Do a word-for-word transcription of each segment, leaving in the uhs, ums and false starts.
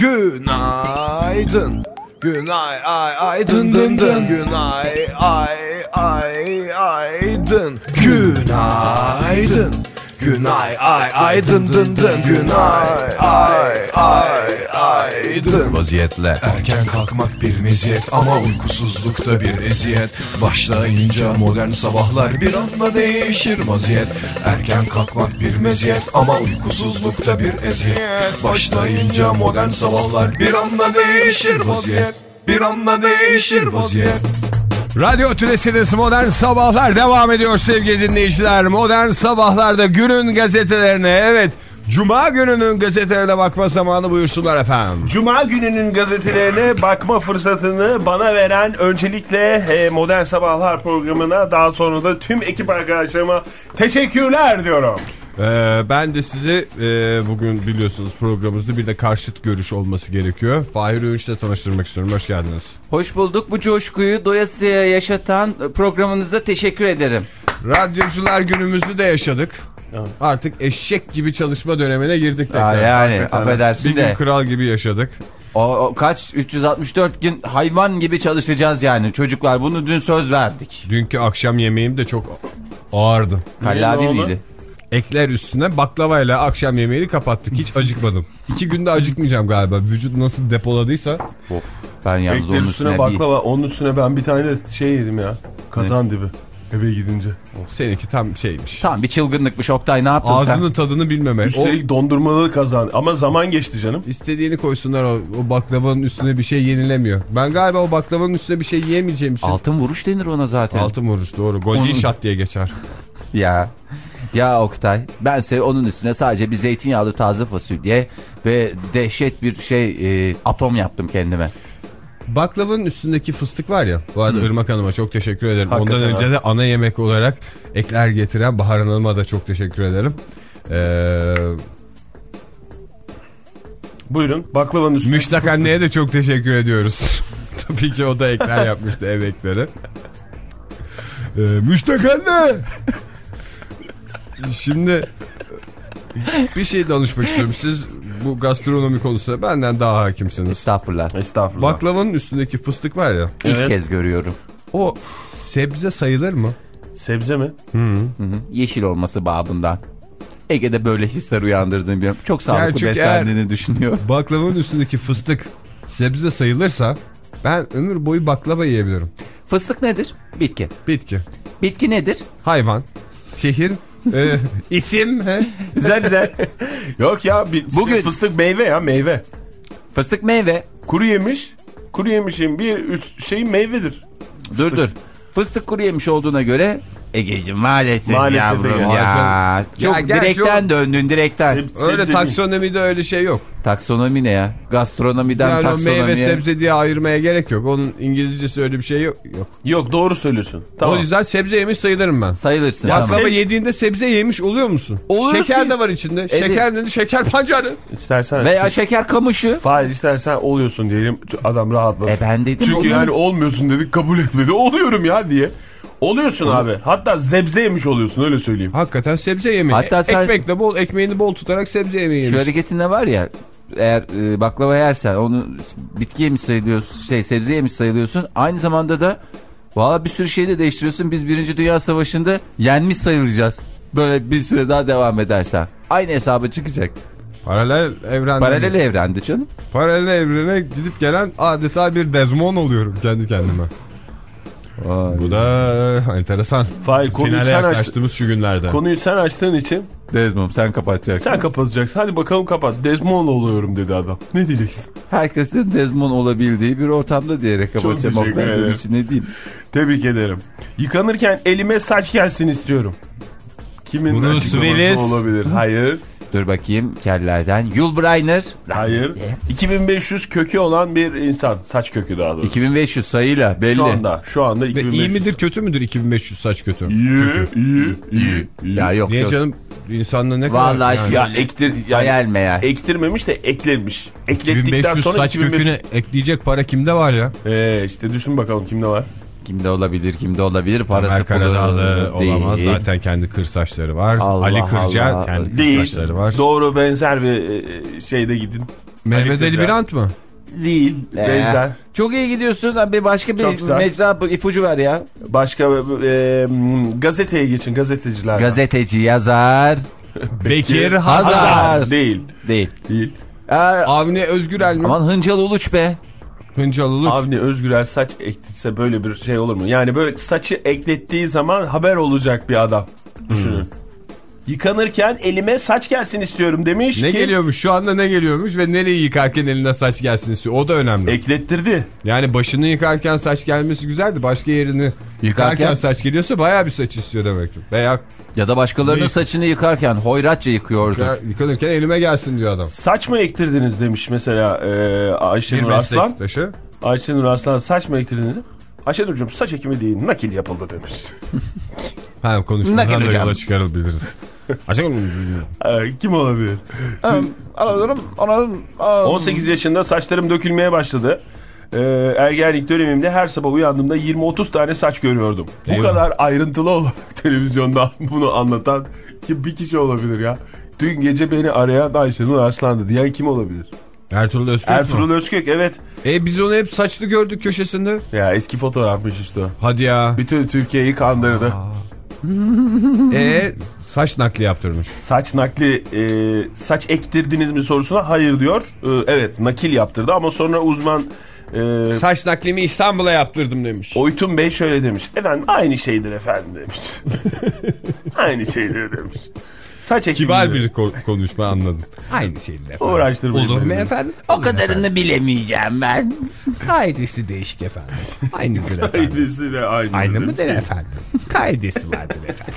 Günaydın. Günay ay ay dın dın dın. Günay ay ay ay dın. Günaydın. Günay ay ay dın dın dın. Günay ay ay ay dın. Vaziyetle erken kalkmak bir meziyet ama uykusuzlukta bir eziyet. Başlayınca modern sabahlar bir anda değişir vaziyet. Erken kalkmak bir meziyet ama uykusuzlukta bir eziyet. Başlayınca modern sabahlar bir anda değişir vaziyet. Bir anda değişir vaziyet. Radyo Tülesi'niz Modern Sabahlar devam ediyor sevgili dinleyiciler. Modern Sabahlar'da günün gazetelerine, evet, Cuma gününün gazetelerine bakma zamanı, buyursunlar efendim. Cuma gününün gazetelerine bakma fırsatını bana veren öncelikle Modern Sabahlar programına, daha sonra da tüm ekip arkadaşlarıma teşekkürler diyorum. Ee, ben de sizi e, bugün biliyorsunuz programımızda bir de karşıt görüş olması gerekiyor. Fahir Öğünç'le tanıştırmak istiyorum. Hoş geldiniz. Hoş bulduk. Bu coşkuyu doyasıya yaşatan programınıza teşekkür ederim. Radyocular günümüzü de yaşadık. Evet. Artık eşek gibi çalışma dönemine girdik. Aa, yani hakikaten affedersin bir de. Bir gün kral gibi yaşadık. O, o kaç üç yüz altmış dört gün hayvan gibi çalışacağız yani çocuklar, bunu dün söz verdik. Dünkü akşam yemeğim de çok ağırdı. Kallavi miydi? Ekler üstüne baklavayla akşam yemeğini kapattık. Hiç acıkmadım. İki günde acıkmayacağım galiba. Vücut nasıl depoladıysa. Of, ben yalnız Ekler onun üstüne, üstüne baklava bir... onun üstüne ben bir tane de şey yedim ya. Kazan ne? Dibi. Eve gidince. Seninki tam şeymiş. Tam bir çılgınlıkmış Oktay, ne yaptın Ağzının sen? Ağzının tadını bilmeme. Üstelik o... dondurmalı kazan. Ama zaman geçti canım. İstediğini koysunlar, o, o baklavanın üstüne bir şey yenilemiyor. Ben galiba o baklavanın üstüne bir şey yiyemeyeceğim için. Altın vuruş denir ona zaten. Altın vuruş, doğru. Golden Onun... shot diye geçer. Ya. Ya Oktay, bense onun üstüne sadece bir zeytinyağlı taze fasulye ve dehşet bir şey e, atom yaptım kendime. Baklavanın üstündeki fıstık var ya, bu arada Hı. Irmak Hanım'a çok teşekkür ederim. Hakikaten Ondan önce abi. de ana yemek olarak ekler getiren Bahar Hanım'a da çok teşekkür ederim. Ee... Buyurun, baklavanın üstüne. Müştak anneye de çok teşekkür ediyoruz. Tabii ki o da ekler yapmıştı, ev ekleri. Ee, Müştak anne! Şimdi bir şey danışmak istiyorum. Siz bu gastronomi konusunda benden daha hakimsiniz. Estağfurullah. Estağfurullah. Baklavanın üstündeki fıstık var ya. İlk evet. kez görüyorum. O sebze sayılır mı? Sebze mi? Hı -hı. Hı -hı. Yeşil olması babından. Ege'de böyle hisler uyandırdığını biliyorum. Çok sağlıklı yani beslendiğini düşünüyorum. Baklavanın üstündeki fıstık sebze sayılırsa ben ömür boyu baklava yiyebilirim. Fıstık nedir? Bitki. Bitki. Bitki nedir? Hayvan. Şehir. e, isim. He? Güzel güzel. Yok ya, bir, bugün fıstık meyve ya, meyve. Fıstık meyve. Kuru yemiş. Kuru yemişin bir şey meyvedir. Dur dur. Fıstık kuru yemiş olduğuna göre Egeciğim maalesef, maalesef yavrum ya. ya. Çok ya direkten o... döndün direkten. Se öyle taksonomide öyle şey yok. Taksonomi ne ya? Gastronomiden yani taksonomiye. Yani meyve sebze diye ayırmaya gerek yok. Onun İngilizcesi öyle bir şey yok. Yok, yok doğru söylüyorsun. Tamam. O yüzden sebze yemiş sayılırım ben. Sayılırsın. Baklava tamam. yediğinde sebze yemiş oluyor musun? Oluyorsun. Şeker de var içinde. Evet. Şeker dedi, şeker pancarı. İstersen. Veya şeker kamışı. Hayır, istersen oluyorsun diyelim, adam rahatlasın. E ben dedim. Çünkü oluyorum. Yani olmuyorsun dedik, kabul etmedi. Oluyorum ya diye. Oluyorsun Olur. abi. Hatta sebze yemiş oluyorsun, öyle söyleyeyim. Hakikaten sebze yemeği. Hatta sen... Ekmekle bol, ekmeğini bol tutarak sebze yemeği yemiş. Şu hareketinde var ya, eğer e, baklava yersen onu bitki yemiş sayılıyorsun, şey sebze yemiş sayılıyorsun. Aynı zamanda da valla bir sürü şey de değiştiriyorsun. Biz Birinci Dünya Savaşı'nda yenmiş sayılacağız. Böyle bir süre daha devam edersen. Aynı hesaba çıkacak. Paralel evrende. Paralel evrende canım. Paralel evrene gidip gelen adeta bir Desmond oluyorum kendi kendime. Vay. Bu da enteresan. Fahir, finale yaklaştığımız şu günlerde. Konuyu sen açtığın için Desmond sen kapatacaksın. Sen kapatacaksın. Hadi bakalım kapat. Desmond oluyorum dedi adam. Ne diyeceksin? Herkesin Desmond olabildiği bir ortamda diyerek kapatacağım. Çok teşekkür ederim. Için ne diyeyim? Tebrik ederim. Yıkanırken elime saç gelsin istiyorum. Kimin Bruce Willis olabilir? Hayır. Dur bakayım kellerden. Yul Brynner. Hayır. iki bin beş yüz kökü olan bir insan. Saç kökü daha doğrusu. iki bin beş yüz sayıyla belli. Şu anda. Şu anda iki bin beş yüz. İyi midir kötü müdür iki bin beş yüz saç kötü? İyi, iyi, iyi, iyi. Ya yok. Niye çok... canım, insanla ne Vallahi kadar? Vallahi yani. ya ektir yani hayal meyal. Ektirmemiş de eklemiş. Eklettikten iki bin beş yüz sonra saç köküne ekleyecek para kimde var ya? Eee işte düşün bakalım kimde var. Kimde olabilir, kimde olabilir, parası Karadağlı olamaz, zaten kendi kır saçları var. Allah Ali Kırca Allah. Kendi değil. kır saçları var. Doğru, benzer bir şeyde gidin. Mehmet Ali Birant mı? Değil. Ee, Benzer. Çok iyi gidiyorsun. Bir başka bir Çok güzel. mecra ipucu ver ya. Başka e, gazeteye geçin, gazeteciler. Gazeteci, yazar. Bekir Hazar. Hazar. Değil. Değil. Değil. Ee, Avni Özgürel mi? aman Hıncal Uluç be. Hıncal Uluç. Avni Özgürel saç ektirse böyle bir şey olur mu? Yani böyle saçı eklettiği zaman haber olacak bir adam. Düşünün. Hmm. Yıkanırken elime saç gelsin istiyorum demiş Ne ki. geliyormuş şu anda, ne geliyormuş ve nereyi yıkarken eline saç gelsin istiyor. O da önemli. Eklettirdi. Yani başını yıkarken saç gelmesi güzeldi. Başka yerini yıkarken, yıkarken saç geliyorsa bayağı bir saç istiyor demektir. Veya ya da başkalarının ne? saçını yıkarken hoyratça yıkıyordur. Yıkanırken elime gelsin diyor adam. Saç mı ektirdiniz demiş mesela e, Ayşenur bir Aslan. meslektaşı. Ayşenur Aslan saç mı ektirdiniz? Ayşenur'cum saç ekimi değil nakil yapıldı demiş. Ha, konuşmadan da yola çıkarılabiliriz. Kim olabilir? on sekiz yaşında saçlarım dökülmeye başladı. Ee, ergenlik dönemimde her sabah uyandığımda yirmi otuz tane saç görüyordum. Bu Eyvallah. kadar ayrıntılı olarak televizyonda bunu anlatan ki bir kişi olabilir ya. Dün gece beni arayan Ayşenur Arslan'dı diyen kim olabilir? Ertuğrul Özkök Ertuğrul mu? Özkök evet. E biz onu hep saçlı gördük köşesinde. Ya eski fotoğrafmış işte. Hadi ya. Bütün Türkiye'yi kandırdı. E saç nakli yaptırmış. Saç nakli e, saç ektirdiniz mi sorusuna hayır diyor. E, evet nakil yaptırdı ama sonra uzman e, saç naklimi İstanbul'a yaptırdım demiş. Oytun Bey şöyle demiş. Efendim aynı şeydir efendim demiş. Aynı şeydir demiş. Saç ekimi. Kibar bir konuşma anladım. Aynı şeydir efendim. Uğraştırmayın. Olur mu efendim? O kadarını efendim bilemeyeceğim ben. Kaidesi değişik efendim. Aynıdır efendim. Kaidesi de aynı. Aynı mıdır efendim? Kaidesi vardır efendim.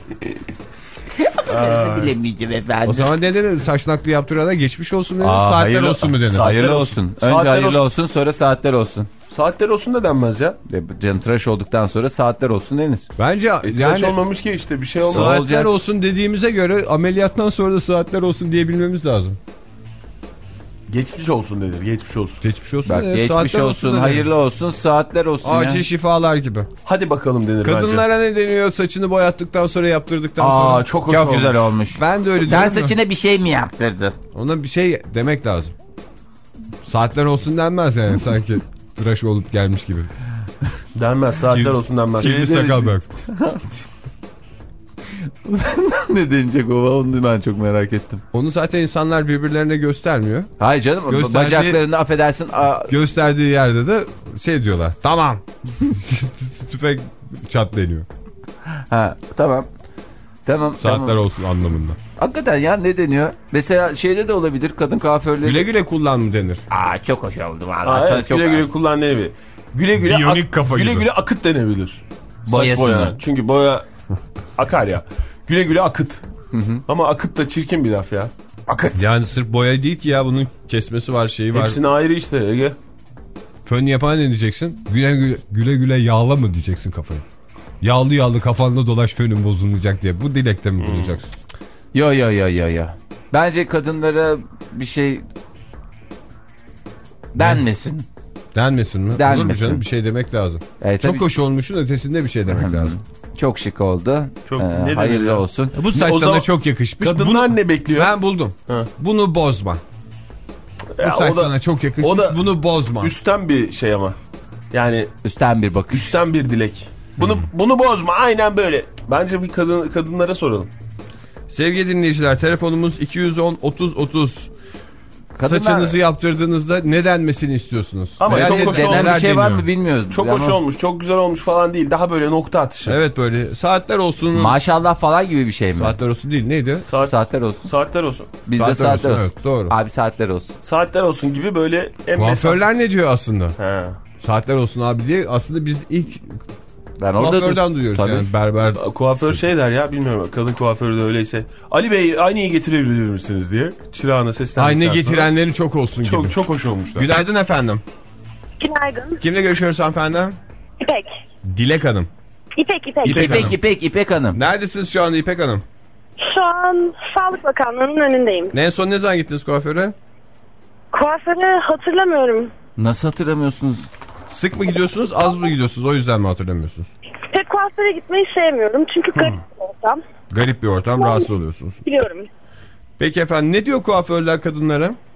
O kadarını bilemeyeceğim efendim. O zaman denir saç nakli yaptırana geçmiş olsun denir. Aa, saatler hayırlı, olsun mu denir? Hayırlı olsun. olsun. Önce saatler hayırlı olsun. olsun sonra saatler olsun. Saatler olsun da denmez ya. Canı tıraş olduktan sonra saatler olsun denir. Bence e, yani olmamış ki işte bir şey olmaz. Saatler olacak. olsun dediğimize göre ameliyattan sonra da saatler olsun diyebilmemiz lazım. Geçmiş olsun denir. Geçmiş olsun. Geçmiş olsun. Bak ya, geçmiş olsun, olsun hayırlı olsun, saatler olsun. Acil ya. şifalar gibi. Hadi bakalım denir Kadınlara bence. ne deniyor saçını boyattıktan sonra yaptırdıktan Aa, sonra? çok hoş Çok olmuş. güzel olmuş. Ben de öyle Sen diyorum. saçına bir şey mi yaptırdın? Ona bir şey demek lazım. Saatler olsun denmez yani sanki tıraş olup gelmiş gibi. Denmez saatler olsun denmez. Kirli sakal bak. Ne denecek o? Onu ben çok merak ettim. Onu zaten insanlar birbirlerine göstermiyor. Hayır canım Gösterdiği- bacaklarını affedersin. A Gösterdiği yerde de şey diyorlar. Tamam. Tüfek çat deniyor. ha tamam. Tamam. Saatler tamam. olsun anlamında. Hakikaten ya ne deniyor? Mesela şeyde de olabilir kadın kuaförleri. Güle güle kullan mı denir? Aa çok hoş oldu valla. Aa, evet, çok... güle güle kullan denebilir. Güle güle, Biyonik ak kafa güle gibi. güle akıt denebilir. Boyasını. Boya. Çünkü boya akar ya. Güle güle akıt. Hı hı. Ama akıt da çirkin bir laf ya. Akıt. Yani sırf boya değil ki ya, bunun kesmesi var, şeyi var. Hepsine ayrı işte Ege. Fön yapan ne diyeceksin? Güle güle, güle güle yağla mı diyeceksin kafayı? Yağlı yağlı kafanda dolaş, fönün bozulmayacak diye. Bu dilekte mi bulunacaksın? Yo yo yo yo yo. Bence kadınlara bir şey denmesin. Denmesin mi? Denmesin. Olur mu canım? Bir şey demek lazım. Evet, Çok tabii. hoş olmuşsun, ötesinde bir şey demek lazım. Çok şık oldu. Çok, ee, ne hayırlı ya? olsun. Bu saç O sana zaman çok yakışmış. Kadınlar Bunu, ne bekliyor? ben buldum. Ha. Bunu bozma. Ya Bu saç o da- sana çok yakışmış. o da Bunu bozma. Üstten bir şey ama. Yani Üstten bir bakış. üstten bir dilek. Bunu bunu bozma aynen böyle. Bence bir kadın kadınlara soralım. Sevgili dinleyiciler, telefonumuz iki yüz on otuz otuz. Kadınlar- Saçınızı yaptırdığınızda ne denmesini istiyorsunuz? Ama Veya çok ne- hoş Denen olmuş. bir şey var deniyor? mı bilmiyoruz. Çok Ama hoş olmuş, çok güzel olmuş falan değil. Daha böyle nokta atışı. Evet, böyle saatler olsun. Maşallah falan gibi bir şey mi? Saatler olsun değil, neydi? Saat, Saatler olsun. saatler olsun. Bizde Saatler saatler, olsun, olsun. evet, doğru. Abi saatler olsun. Saatler olsun gibi böyle en Kuaförler ne diyor aslında? He. Saatler olsun abi diye aslında biz ilk Ben orada kuaförden duyuyoruz Tabii. yani, berber. Kuaför şey der ya, bilmiyorum, kadın kuaförü de öyleyse. Ali Bey aynayı getirebilir misiniz diye çırağına seslendikten Ayna getirenlerin çok olsun sonra. gibi. Çok çok hoş olmuşlar. Günaydın efendim. Günaydın. Kimle görüşüyoruz hanımefendi? İpek. Dilek Hanım. İpek, İpek. İpek İpek, Hanım. İpek, İpek Hanım. Neredesiniz şu anda İpek Hanım? Şu an Sağlık Bakanlığı'nın önündeyim. En son ne zaman gittiniz kuaföre? Kuaförü hatırlamıyorum. Nasıl hatırlamıyorsunuz? Sık mı gidiyorsunuz, az mı gidiyorsunuz? O yüzden mi hatırlamıyorsunuz? Pek kuaföre gitmeyi sevmiyorum. Çünkü garip bir ortam. Garip bir ortam, rahatsız oluyorsunuz. Biliyorum. Peki efendim, ne diyor kuaförler kadınlara?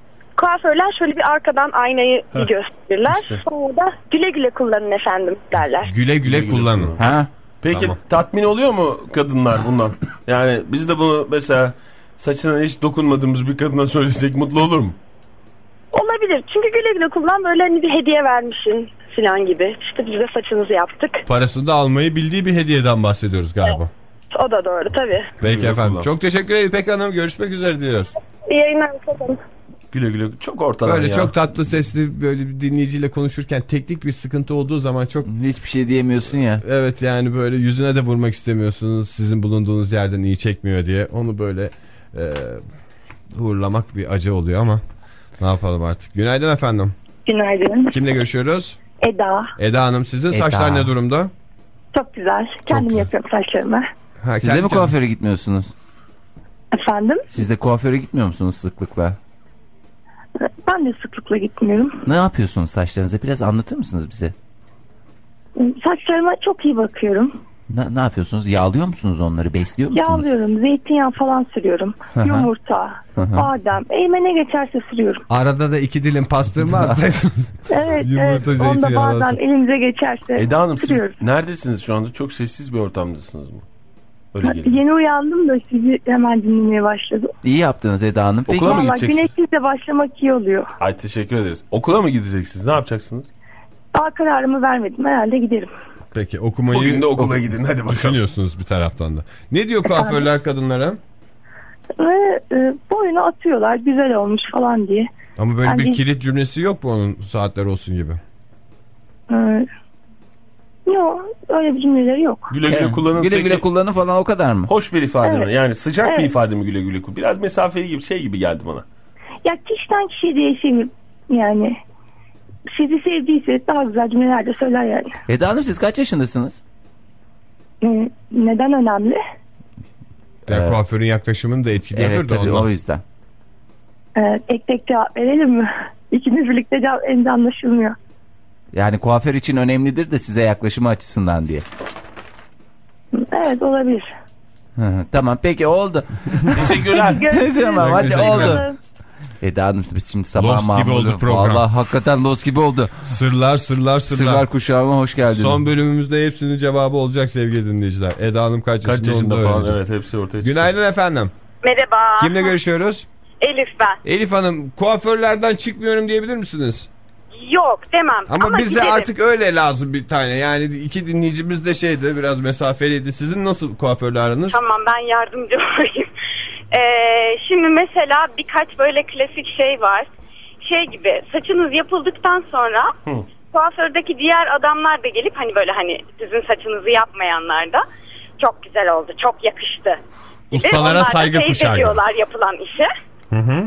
kuaförler şöyle bir arkadan aynayı bir gösterirler. işte. Sonra da güle güle kullanın efendim derler. Güle güle kullanın. Ha? Peki Tamam. tatmin oluyor mu kadınlar bundan? Yani biz de bunu mesela saçına hiç dokunmadığımız bir kadına söylesek mutlu olur mu? Olabilir. Çünkü güle güle kullan, böyle hani bir hediye vermişsin falan gibi. İşte biz de saçınızı yaptık. Parasını da almayı bildiği bir hediyeden bahsediyoruz galiba. O da doğru tabii. Peki Güle efendim. kullan. Çok teşekkür ederim İpek Hanım. Görüşmek üzere diliyoruz. İyi yayınlar. Efendim. Güle güle. Çok ortadan Böyle ya. çok tatlı sesli böyle bir dinleyiciyle konuşurken teknik bir sıkıntı olduğu zaman çok Hiçbir şey diyemiyorsun ya. evet yani böyle yüzüne de vurmak istemiyorsunuz. Sizin bulunduğunuz yerden iyi çekmiyor diye. Onu böyle e, uğurlamak bir acı oluyor ama ne yapalım artık. Günaydın efendim. Günaydın. Kimle görüşüyoruz? Eda. Eda Hanım, sizin Eda. saçlar ne durumda? Çok güzel. Kendim güzel. yapıyorum saçlarımı. Ha, Siz de mi kuaföre gitmiyorsunuz? Efendim? Siz de kuaföre gitmiyor musunuz sıklıkla? Ben de sıklıkla gitmiyorum. Ne yapıyorsunuz saçlarınıza? Biraz anlatır mısınız bize? Saçlarıma çok iyi bakıyorum. Ne, ne yapıyorsunuz? Yağlıyor musunuz onları? Besliyor musunuz? Yağlıyorum, zeytinyağı falan sürüyorum. Yumurta, badem, elime ne geçerse sürüyorum. Arada da iki dilim pastırma atsaydınız. Evet, Yumurta, evet. Onda zeytinyağı bazen arası. elimize geçerse Eda Hanım siz sürüyoruz. neredesiniz şu anda? Çok sessiz bir ortamdasınız mı? Öyle geliyor. Yeni uyandım da sizi hemen dinlemeye başladım. İyi yaptınız Eda Hanım. Peki, Okula mı Valla gideceksiniz? güneşsiz de başlamak iyi oluyor. Ay teşekkür ederiz. Okula mı gideceksiniz? Ne yapacaksınız? Daha kararımı vermedim. Herhalde giderim. Peki okumayı Bugün de okula gidin hadi bakalım. düşünüyorsunuz bir taraftan da. Ne diyor kuaförler kadınlara? Ve e, boyunu atıyorlar. Güzel olmuş falan diye. Ama böyle Bence- bir kilit cümlesi yok mu onun, saatler olsun gibi? E, yok. Öyle bir cümleleri yok. Güle güle kullanın. güle Peki, güle kullanın falan o kadar mı? hoş bir ifade Evet. mi? Yani sıcak bir Evet. ifade mi güle güle kullan? Biraz mesafeli gibi şey gibi geldi bana. Ya kişiden kişiye değişir. Yani sizi sevdiyse daha güzel cümleler de söyler yani. Eda Hanım siz kaç yaşındasınız? E, neden önemli? Yani kuaförün yaklaşımını da etkiliyordur Evet da tabii ondan. o yüzden. E, tek tek cevap verelim mi? İkimiz birlikte cevap elde anlaşılmıyor. Yani kuaför için önemlidir de size yaklaşımı açısından diye. Evet olabilir. Hı hı, tamam peki oldu. Teşekkürler. Görüşürüz. Tamam hadi Teşekkür oldu. Bakalım. Eda Hanım biz şimdi sabah Lost gibi mamulu. oldu program. Vallahi hakikaten los gibi oldu. Sırlar sırlar sırlar. Sırlar kuşağıma hoş geldiniz. Son bölümümüzde hepsinin cevabı olacak sevgili dinleyiciler. Eda Hanım kaç, Kaç yaşında, yaşında onu da falan öğrenecek. evet hepsi ortaya çıktı. Günaydın efendim. Merhaba. Kimle görüşüyoruz? Elif ben. Elif Hanım, kuaförlerden çıkmıyorum diyebilir misiniz? Yok demem. Ama, bize giderim. artık öyle lazım bir tane. Yani iki dinleyicimiz de şeydi, biraz mesafeliydi. Sizin nasıl kuaförle aranız? Tamam ben yardımcı olayım. Ee, şimdi mesela birkaç böyle klasik şey var. Şey gibi saçınız yapıldıktan sonra Hı. kuafördeki diğer adamlar da gelip hani böyle hani sizin saçınızı yapmayanlar da çok güzel oldu, çok yakıştı gibi. Ustalara Onlar da saygı teyit kuşağı. ediyorlar yapılan işe. Hı hı.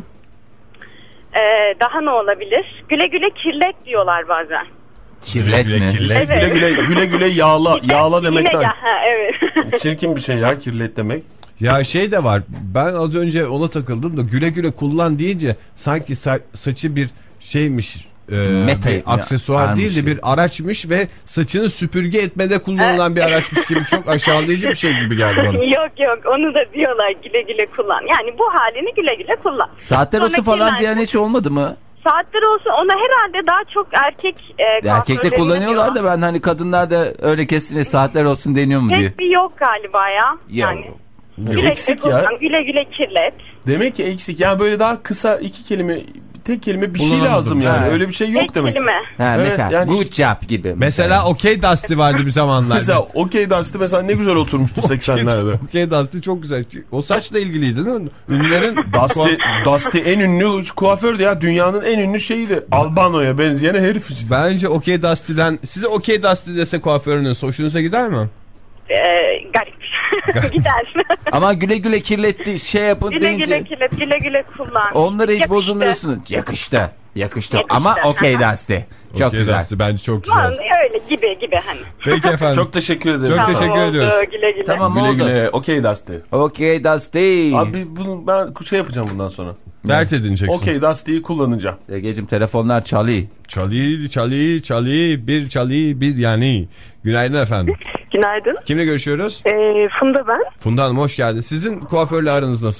Ee, daha ne olabilir? Güle güle kirlet diyorlar bazen. Kirlet Güle mi? kirlet. Evet. Güle güle güle güle yağla. Yağla Yine demekten. ya, ha, evet. Çirkin bir şey ya kirlet demek. Ya şey de var. Ben az önce ona takıldım da güle güle kullan deyince sanki sa- saçı bir şeymiş. E, Meta- bir aksesuar Armış değil de ya. bir araçmış ve saçını süpürge etmede kullanılan bir araçmış gibi çok aşağılayıcı bir şey gibi geldi bana. Yok yok onu da diyorlar güle güle kullan. Yani bu halini güle güle kullan. Saatler olsun Sonra falan kirlen- diyen hiç olmadı mı? Saatler olsun ona herhalde daha çok erkek e, Erkekte kuaförleri kullanıyorlar diyor. da ben hani kadınlar da öyle kesine saatler olsun deniyor mu diye. Pek bir yok galiba ya. Ya. Yani güle güle Eksik ya. kullan, güle güle kirlet. Demek ki eksik. Yani böyle daha kısa iki kelime, tek kelime bir şey Kullanamadım. lazım yani. Ha. Öyle bir şey yok Tek demek. kelime. Ha, Evet, mesela yani- good job gibi. Mesela okey Dusty vardı bir zamanlar. Mesela okey Dusty mesela ne güzel oturmuştu seksenlerde. Okey Dusty çok güzel. O saçla ilgiliydi değil mi? Ünlülerin Dusty, Dusty en ünlü kuafördü ya. Dünyanın en ünlü şeyiydi. Albano'ya benzeyen herif işte. Bence okey Dusty'den size okey Dusty dese kuaförünüz hoşunuza gider mi? Ee, garip. Gider. Ama güle güle kirletti şey yapın güle deyince güle kirlet, güle güle kullan. onlara hiç Yakıştı. bozulmuyorsunuz. Yakıştı. Yakıştı. Yakıştı. Ama okey Aha. Dusty. Çok Okey güzel. Dusty bence çok Lan güzel. öyle gibi gibi hani. Peki efendim. Çok teşekkür ederim. Çok Tamam, teşekkür oldu. ediyoruz. Güle güle. Tamam Güle oldu. güle. Okey Dusty. Okey Dusty. Abi bunu ben şey yapacağım bundan sonra. Dert edineceksin. Okey Dusty'yi kullanacağım. Egeciğim telefonlar çalıyor. Çalı çalı çalı bir çalı bir yani. Günaydın efendim. Günaydın. Kimle görüşüyoruz? Ee, Funda ben. Funda Hanım hoş geldiniz. Sizin kuaförle aranız nasıl?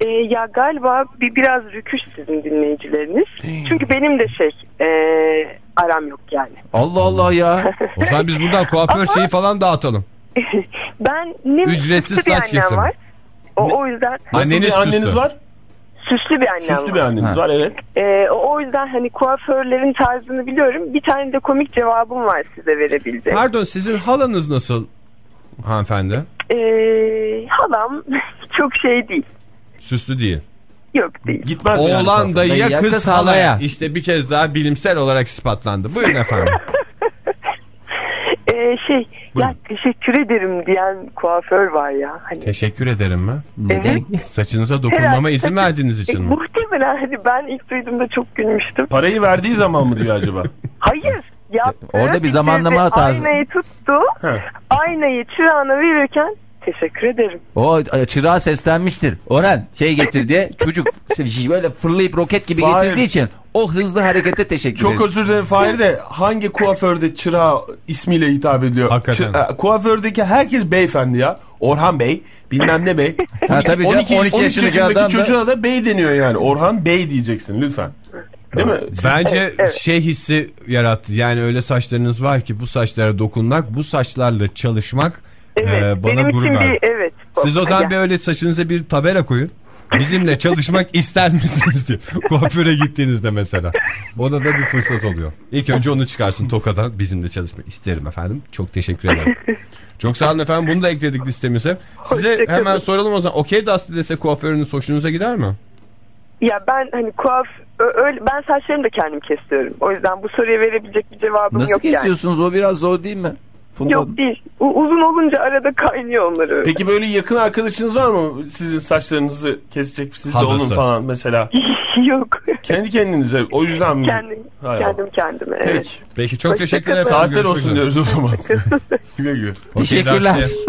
Ee, ya galiba bir biraz rüküş sizin dinleyicileriniz. Çünkü benim de şey e, aram yok yani. Allah Allah ya. O zaman biz buradan kuaför şeyi falan dağıtalım. Ben ne Ücretsiz süslü bir saç annem kesim. var. O, o yüzden Nasıl Anneniz bir anneniz süslü. var? süslü bir annem Süslü var. bir anneniz Ha. var, evet. Ee, o, o yüzden hani kuaförlerin tarzını biliyorum. Bir tane de komik cevabım var size verebileceğim. Pardon, sizin halanız nasıl hanımefendi? Ee, halam çok şey değil. Süslü değil. Yok değil. Gitmez mi yani Oğlan kuaföre? dayıya, Dayıya, kız kız halaya. halaya. İşte bir kez daha bilimsel olarak ispatlandı. Buyurun efendim. Ee, şey Buyurun. ya teşekkür ederim diyen kuaför var ya. Hani Teşekkür ederim mi? Neden? Saçınıza dokunmama izin verdiğiniz için mi? muhtemelen hani ben ilk duyduğumda çok gülmüştüm. Parayı verdiği zaman mı diyor acaba? Hayır. Yaptığı Orada bir zamanlama bitirdi, hatası. Aynayı tuttu. He. Aynayı çırağına verirken teşekkür ederim. O çırağa seslenmiştir. Orhan şey getir diye çocuk böyle fırlayıp roket gibi Hayır. getirdiği için o hızlı harekete teşekkür ederim. Çok özür dilerim Fahir de hangi kuaförde çırağa ismiyle hitap ediyor? Hakikaten. Çı- e, kuafördeki herkes beyefendi ya. Orhan Bey, bilmem ne Bey. Ha, tabii canım, on iki on üç yaşındaki yaşındaki adam da- çocuğa da bey deniyor yani. Orhan Bey diyeceksin lütfen. Değil mi? Siz- Bence Evet, evet. şey hissi yarattı. Yani öyle saçlarınız var ki bu saçlara dokunmak, bu saçlarla çalışmak Evet. e, bana benim gurur için verdi. bir evet. Siz o zaman Ya. bir öyle saçınıza bir tabela koyun. Bizimle çalışmak ister misiniz diye. Kuaföre gittiğinizde mesela. Ona da bir fırsat oluyor. İlk önce onu çıkarsın tokadan. Bizimle çalışmak isterim efendim. Çok teşekkür ederim. Çok sağ olun efendim. Bunu da ekledik listemize. Size Hoşçakalın. hemen soralım o zaman. Okey Dusty dese kuaförünüz hoşunuza gider mi? Ya ben hani kuaf ö- öyle ben saçlarımı da kendim kesiyorum. O yüzden bu soruya verebilecek bir cevabım Nasıl yok kesiyorsunuz? O biraz zor değil mi? yani. Funda Yok değil. U- uzun olunca arada kaynıyor onları. öyle. Peki böyle yakın arkadaşınız var mı? Sizin saçlarınızı kesecek, siz de Halası. onun falan mesela. Yok. Kendi kendinize o yüzden mi? kendim Hay kendim kendime. Evet. Peki. Peki çok Hoşça teşekkür kalın. ederim. Saatler Görüşmek olsun üzere. diyoruz o zaman. Güle güle. Teşekkürler. Dusty.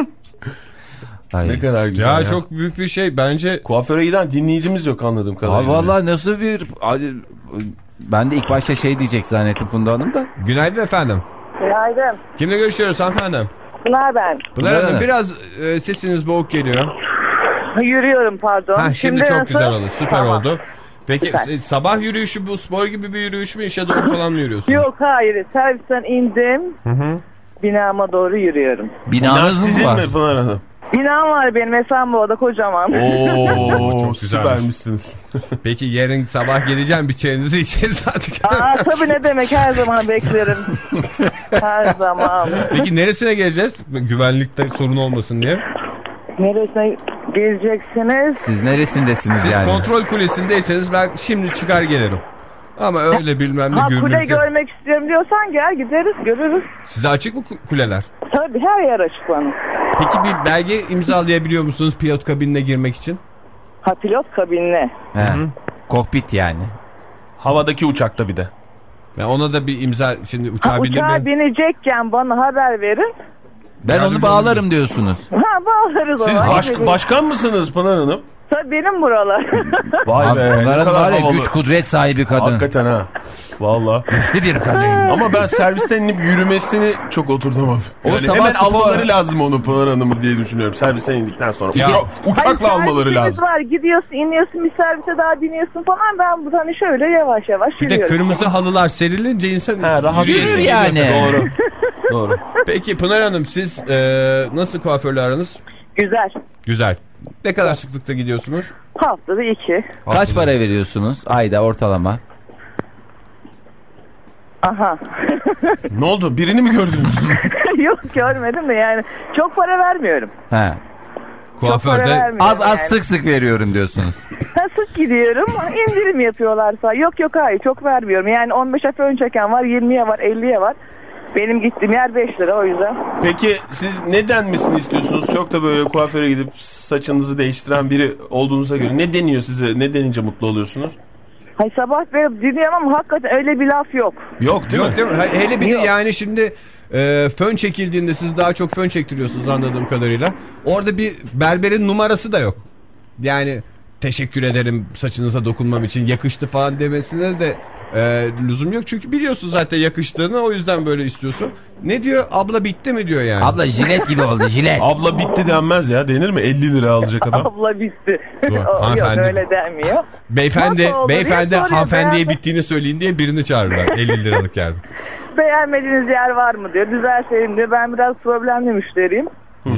Ay. Ne kadar güzel Ya, ya. çok büyük bir şey bence. Kuaföre giden dinleyicimiz yok anladığım kadarıyla. Abi vallahi nasıl bir... Hadi, ben de ilk başta şey diyecek zannettim Funda Hanım da. Günaydın efendim. Günaydın. Kimle görüşüyoruz hanımefendi? Pınar ben. Pınar Pınar Hanım Hanım. biraz e, sesiniz boğuk geliyor. Yürüyorum pardon. Ha, şimdi, çok güzel oldu. Süper Tamam. oldu. Peki Süper. e, sabah yürüyüşü bu spor gibi bir yürüyüş mü, işe doğru falan mı yürüyorsunuz? Yok hayır servisten indim. hı. Binama doğru yürüyorum. Bina Binanız mı sizin var? mi Pınar Hanım? Binam var benim Esenboğa'da kocaman. Oo, çok güzelmiş. süpermişsiniz. Peki yarın sabah geleceğim, bir çayınızı içeriz artık. Aa tabii ne demek her zaman beklerim. Her zaman. Peki neresine geleceğiz? Güvenlikte sorun olmasın diye. Neresine geleceksiniz? Siz neresindesiniz Siz yani? kontrol kulesindeyseniz ben şimdi çıkar gelirim. Ama öyle bilmem ne Ha kule gürültü. görmek istiyorum diyorsan gel gideriz görürüz. Size açık mı ku- kuleler? Tabii her yer açık bana. Peki bir belge imzalayabiliyor musunuz pilot kabinine girmek için? Ha pilot kabinine. He. Kokpit yani. Havadaki uçakta bir de. Ya ona da bir imza, şimdi Ha, uçağa bindim uçağa ben. binecekken bana haber verin. Ben Yardımcı onu bağlarım diyorsunuz. Ha bağlarız Siz ona. baş, başkan mısınız Pınar Hanım? Tabii benim buralar. Vay be. ne Bunların kadar var ya havalı. güç kudret sahibi kadın. Hakikaten ha. Valla. Güçlü bir kadın. Ama ben servisten inip yürümesini çok oturtamadım. O Yani sabah hemen spor- almaları lazım onu Pınar Hanım'ı diye düşünüyorum. Servisten indikten sonra. Ya- Uça- uçakla Hayır, almaları servisimiz lazım. var gidiyorsun iniyorsun bir servise daha biniyorsun falan. Ben bu hani şöyle yavaş yavaş Bir de yürüyorum. kırmızı halılar serilince insan He, rahat yürüyesin yürür geliyor. yani. Doğru. Doğru. Peki Pınar Hanım siz e, nasıl kuaförle aranız? Güzel. Güzel. Ne kadar sıklıkta gidiyorsunuz? Haftada iki. Kaç para veriyorsunuz ayda ortalama? Aha. Ne oldu? Birini mi gördünüz? Yok görmedim de yani çok para vermiyorum. He. Çok para Kuaförde vermiyorum Az az yani. sık sık veriyorum diyorsunuz. Ha, sık gidiyorum indirim yapıyorlarsa. Yok yok hayır çok vermiyorum. Yani on beşe fön çeken var yirmiye var elliye var. Benim gittiğim yer beş lira o yüzden. Peki siz ne denmesini istiyorsunuz? Çok da böyle kuaföre gidip saçınızı değiştiren biri olduğunuza göre ne deniyor size? Ne denince mutlu oluyorsunuz? Hay sabah verip dinliyorum ama hakikaten öyle bir laf yok. Yok değil yok mi? değil mi? He- Hele bir de Yok. yani şimdi e, fön çekildiğinde siz daha çok fön çektiriyorsunuz anladığım kadarıyla. Orada bir berberin numarası da yok. Yani teşekkür ederim saçınıza dokunmam için yakıştı falan demesine de e, lüzum yok. Çünkü biliyorsun zaten yakıştığını, o yüzden böyle istiyorsun. Ne diyor? Abla bitti mi diyor yani. Abla jilet gibi oldu, jilet. Abla bitti denmez ya, denir mi? elli lira alacak adam. Abla bitti. Doğru, Yok hanımefendi. öyle denmiyor. Beyefendi, Nasıl oldu beyefendi diye soruyor, hanımefendiye beğenme- bittiğini söyleyin diye birini çağırırlar. elli liralık yardım. Beğenmediğiniz yer var mı diyor. Düzeltelim diyor. Ben biraz problemli müşteriyim.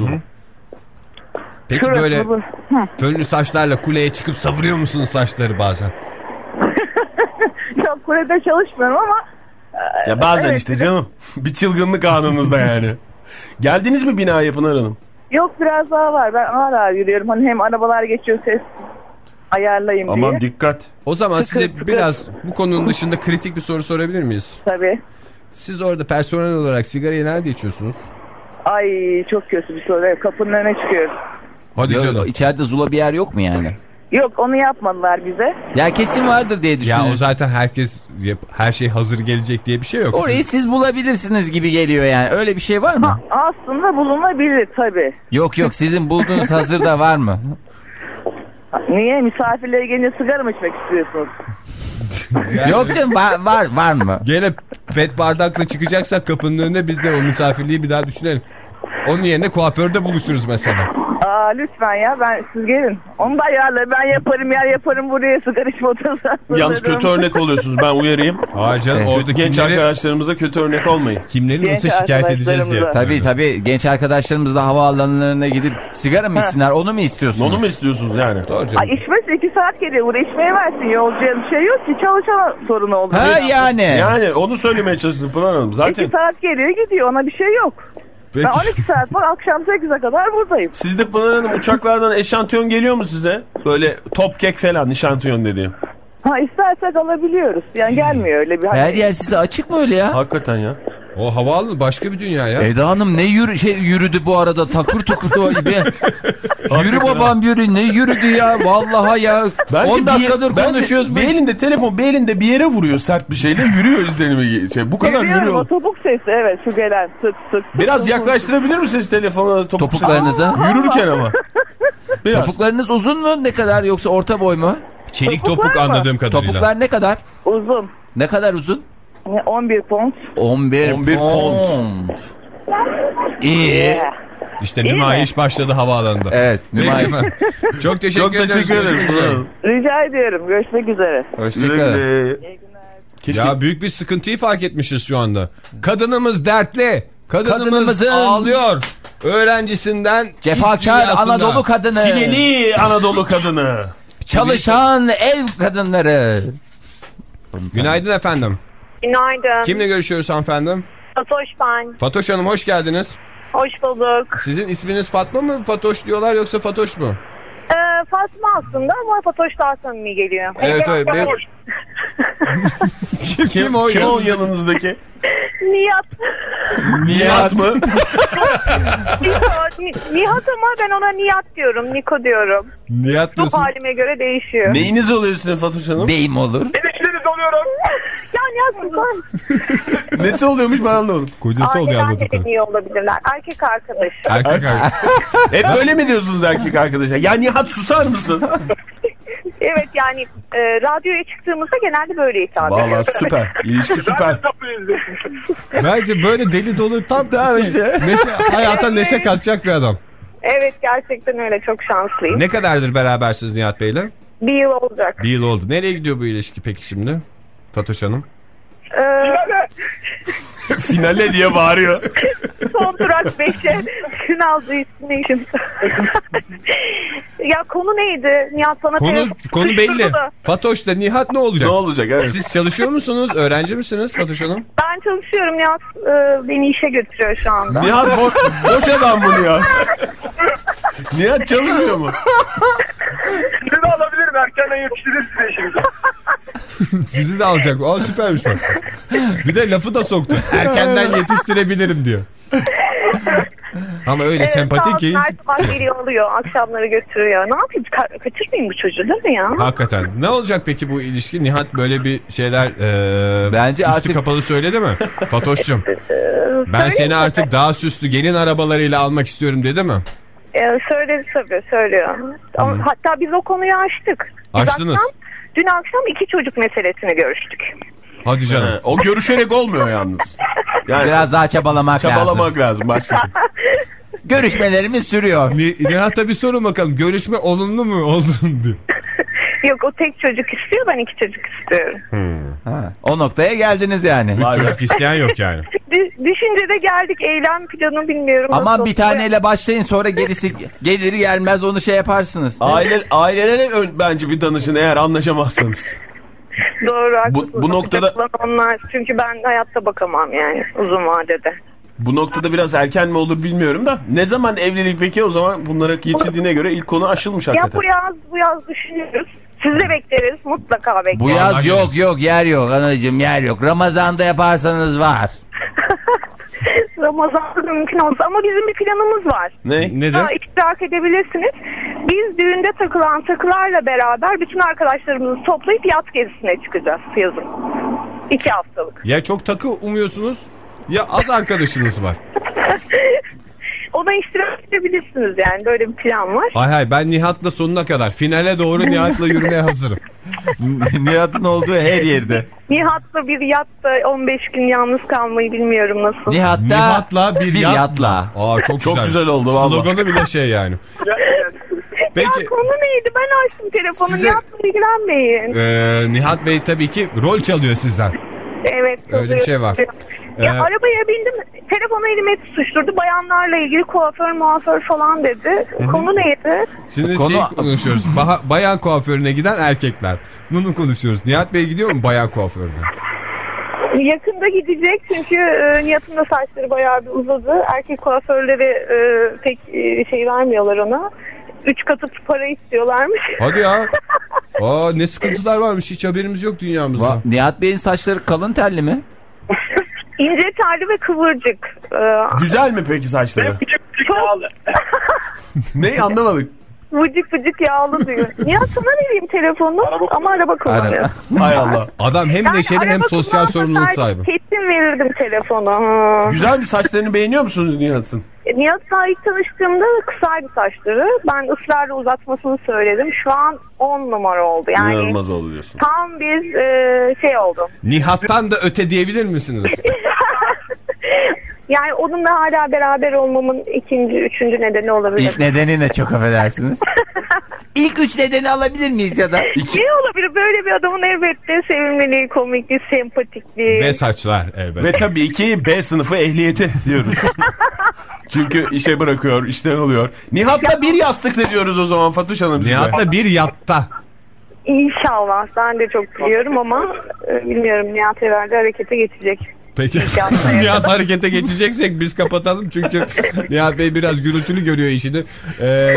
Peki Şurası böyle bu. fönlü saçlarla kuleye çıkıp savuruyor musunuz saçları bazen? Çok kulede çalışmıyorum ama Ya bazen Evet, işte bir de- canım. Bir çılgınlık anınızda yani. Geldiniz mi binaya Pınar Hanım? yok biraz daha var. Ben ağır ağır yürüyorum. Hani hem arabalar geçiyor, ses ayarlayayım Aman diye. dikkat. O zaman Sıkı, size sıkı. biraz bu konunun dışında kritik bir soru sorabilir miyiz? Tabii. Siz orada personel olarak sigarayı nerede içiyorsunuz? Ay çok kötü bir soru. Kapının önüne çıkıyoruz. Hadi Yok, canım. içeride zula bir yer yok mu yani? Yok onu yapmadılar bize. Ya kesin vardır diye Ya düşünüyorum. o zaten herkes yap- her şey hazır gelecek diye bir şey yok. Orayı siz bulabilirsiniz gibi geliyor yani. Öyle bir şey var mı? Aslında bulunabilir tabii. Yok yok, sizin bulduğunuz hazırda var mı? Niye? Misafirlere gelince sigara mı içmek istiyorsunuz? Yok canım, var var, var mı? Gene pet bardakla çıkacaksak kapının önünde biz de o misafirliği bir daha düşünelim. Onun yerine kuaförde buluşuruz mesela. Aa lütfen ya, ben siz gelin. Onu da ayarla, ben yaparım yer yaparım buraya sigara içme oturursan. Yalnız kötü örnek oluyorsunuz, ben uyarayım. Hayır canım, Evet. orada Genç kimleri, arkadaşlarımıza kötü örnek olmayın. kimleri Genç nasıl şikayet edeceğiz diye. arkadaşlarımıza. Tabii tabii, genç arkadaşlarımız da havaalanlarına gidip sigara mı içsinler, onu mu istiyorsunuz? Onu mu istiyorsunuz yani? Doğru canım. Ay içmesi iki saat geliyor. Buraya içmeye versin. Yolcuya bir şey yok ki. Çalışana sorun oldu. Ha yani. Yani onu söylemeye çalıştım Pınar Hanım. Zaten İki saat geliyor gidiyor. Ona bir şey yok. Peki. Ben on iki saat var. Akşam sekize kadar buradayım. sizde Pınar Hanım uçaklardan eşantiyon geliyor mu size? Böyle top kek falan eşantiyon dediğim. Ha istersek alabiliyoruz. Yani gelmiyor öyle bir. Her yer size açık mı öyle ya? Hakikaten ya. O havaalanı başka bir dünya ya. Eda Hanım ne yürü, şey yürüdü bu arada, takır tukur o gibi. Yürü babam yürü, ne yürüdü ya vallahi ya. Bence on bir- dakikadır bence konuşuyoruz. Bir elinde telefon, bir elinde bir yere vuruyor sert bir şeyle, yürüyor izlenimi. Şey, bu kadar Yürüyorum, o yürüyor. topuk sesi evet şu gelen sık sık. Biraz sık, yaklaştırabilir misiniz telefona topuk Topuklarınıza. sesi? Yürürken ama. Biraz. Topuklarınız uzun mu, ne kadar, yoksa orta boy mu? Çelik Topuklar topuk mı? anladığım kadarıyla. Topuklar ne kadar? Uzun. Ne kadar uzun? on bir pont. on bir, on bir pound. İyi. Yeah. İşte İyi nümayiş başladı havaalanında. Evet. Peki Nümayiş. efendim. Çok teşekkür Çok ederiz. teşekkür ederim Görüşmek Pınar üzere. Hanım. Rica ediyorum. Görüşmek üzere. Hoşçakalın. Keşke Ya büyük bir sıkıntıyı fark etmişiz şu anda. Kadınımız dertli. Kadınımız Kadınımızın- ağlıyor. Öğrencisinden iş Cefakar dünyasında. Anadolu kadını. çileli Anadolu kadını. Çalışan ev kadınları. Günaydın efendim. Günaydın. Kimle görüşüyoruz hanımefendi? Fatoş ben. Fatoş Hanım hoş geldiniz. Hoş bulduk. Sizin isminiz Fatma mı, Fatoş diyorlar yoksa Fatoş mu? Ee, Fatma aslında ama Fatoş daha samimi geliyor. Evet evet. Ben... kim, kim o? Kim ya? o yanınızdaki? Nihat. Nihat mı? Niko, Ni- Nihat ama ben ona Nihat diyorum. Niko diyorum. Nihat Ruh diyorsun. halime göre değişiyor. Neyiniz oluyor sizin Fatoş Hanım? Beyim olur. Ya Nihat susar mısın? Nesi oluyormuş ben anlamadım. Kocası oldu Aileden anladığım de kadarıyla. iyi olabilirler. Erkek arkadaş. Erkek erkek. Hep böyle mi diyorsunuz erkek arkadaşa? Ya Nihat susar mısın? Evet yani e, radyoya çıktığımızda genelde böyle hitap ediyoruz. Vallahi süper. İlişki süper. Bence böyle deli dolu tam Tamam şey, işte. neşe, hayata neşe katacak bir adam. Evet gerçekten öyle, çok şanslıyım. Ne kadardır berabersiniz Nihat Bey'le? Bir yıl olacak. Bir yıl oldu. Nereye gidiyor bu ilişki peki şimdi? Fatoş Hanım. Ee, Finale diye bağırıyor. son durak beşe Künal Destination. Ya konu neydi? Nihat sana Konu telefon konu belli. tutuşturdu da. Fatoş'la Nihat ne olacak? Ne olacak? Evet. Siz çalışıyor musunuz? Öğrenci misiniz Fatoş Hanım? Ben çalışıyorum, Nihat e, beni işe götürüyor şu anda. Nihat bo boş adam mı Nihat? Nihat çalışmıyor mu? Sizi de alabilirim. Erkenden yetiştirir size işimizi. Sizi de alacak. Aa süpermiş bak. Bir de lafı da soktu. Erkenden yetiştirebilirim diyor. Ama öyle Evet, sempatik sağ ki. olsun, her sabah geliyor alıyor, akşamları götürüyor. Ne yapayım, Ka- kaçırmayayım bu çocuğu değil mi ya? Hakikaten. Ne olacak peki bu ilişki? Nihat böyle bir şeyler e, Bence üstü artık- kapalı söyledi mi? Fatoş'cum. Ben seni artık daha süslü gelin arabalarıyla almak istiyorum dedi mi? Ee, söyledi tabii, söylüyor. Ama Hmm. hatta biz o konuyu açtık. Biz Açtınız. Akşam, dün akşam iki çocuk meselesini görüştük. Hadi canım. He, o görüşerek olmuyor yalnız. Yani Biraz daha çabalamak, çabalamak lazım. lazım. Başka şey. Görüşmelerimiz sürüyor. Ni Nihat'a bir sorun bakalım. Görüşme olumlu mu oldu diye. Yok, o tek çocuk istiyor, ben iki çocuk istiyorum. Ha, o noktaya geldiniz yani. Vay be. Çocuk isteyen yok yani. Dü- düşünce de geldik, eylem planı bilmiyorum. Aman nasıl bir olacak. taneyle başlayın, sonra gerisi gelir gelmez onu şey yaparsınız. Aile, ailelere ön- bence bir danışın eğer anlaşamazsanız. Doğru, Bu- haklısınız. bu noktada- Bakacak olan onlar. Çünkü ben hayatta bakamam yani uzun vadede. Bu noktada biraz erken mi olur bilmiyorum da. Ne zaman evlilik peki? O zaman bunlara geçildiğine göre ilk konu aşılmış Ya hakikaten. bu yaz, bu yaz düşünüyoruz. Siz de bekleriz, mutlaka bekleriz. Bu yaz Vallahi yok yok yer yok anacığım, yer yok. Ramazan'da yaparsanız var. Ramazan'da mümkün olsa, ama bizim bir planımız var. Ne? Nedir? Ha, iştirak edebilirsiniz. Biz düğünde takılan takılarla beraber bütün arkadaşlarımızı toplayıp yat gezisine çıkacağız yazın. İki haftalık. Ya çok takı umuyorsunuz ya az arkadaşınız var. Ona iştirak edebilirsiniz yani, böyle bir plan var. Hay hay, ben Nihat'la sonuna kadar finale doğru Nihat'la yürümeye hazırım. Nihat'ın olduğu her yerde. Nihat'la bir yatta on beş gün yalnız kalmayı bilmiyorum nasıl. Nihat'ta Nihat'la bir, bir yat- yatla. Aa çok, Çok güzel oldu vallahi. Sloganı bile şey yani. Peki Ya konu neydi? Ben açtım telefonu. Size- Nihat'la ilgilenmeyin. e, Nihat Bey tabii ki rol çalıyor sizden. Evet. Öyle bir şey var. Ya Ee, arabaya bindim. Telefonu elime tutuşturdu. Bayanlarla ilgili kuaför muaför falan dedi. Konu neydi? Şimdi Konu- şey konuşuyoruz. Baha- bayan kuaförüne giden erkekler. Bunu konuşuyoruz. Nihat Bey gidiyor mu bayan kuaförüne? Yakında gidecek çünkü e, Nihat'ın da saçları bayağı bir uzadı. Erkek kuaförleri e, pek e, şey vermiyorlar ona. Üç katı para istiyorlarmış. Hadi ya. Aa ne sıkıntılar varmış, hiç haberimiz yok dünyamızda. Va- Nihat Bey'in saçları kalın telli mi? İnce telli ve kıvırcık. E, Güzel mi peki saçları? çok Neyi anlamadık. vıcık vıcık yağlı diyor. Nihat sana vereyim telefonu ama araba kullanıyor. Araba. Hay Allah. Adam hem Yani neşeli hem araba sosyal sorumluluk kullanmasaydım sahibi. Kesin verirdim telefonu. Ha. Güzel bir saçlarını beğeniyor musunuz Nihat'ın? E, Nihat'la ilk tanıştığımda kısaydı saçları. Ben ısrarla uzatmasını söyledim. Şu an on numara oldu. Yani İnanılmaz oldu diyorsun. tam biz e, şey oldu. Nihat'tan da öte diyebilir misiniz? Yani onunla hala beraber olmamın ikinci, üçüncü nedeni olabilir. İlk nedeni ne, çok affedersiniz. İlk üç nedeni alabilir miyiz ya da? İki, Ne olabilir? Böyle bir adamın elbette sevimliliği, komikliği, sempatikliği. Ve saçlar elbette. ve tabii ki B sınıfı ehliyeti diyoruz. Çünkü işe bırakıyor, işten oluyor. Nihat'la bir yastık ne diyoruz o zaman Fatuş Hanım size? Nihat'la bir yatta. İnşallah. Ben de çok biliyorum ama e, bilmiyorum, Nihat herhalde harekete geçecek. Peki Yatta Nihat harekete geçeceksek biz kapatalım çünkü Nihat Bey biraz gürültülü görüyor işini. Ee,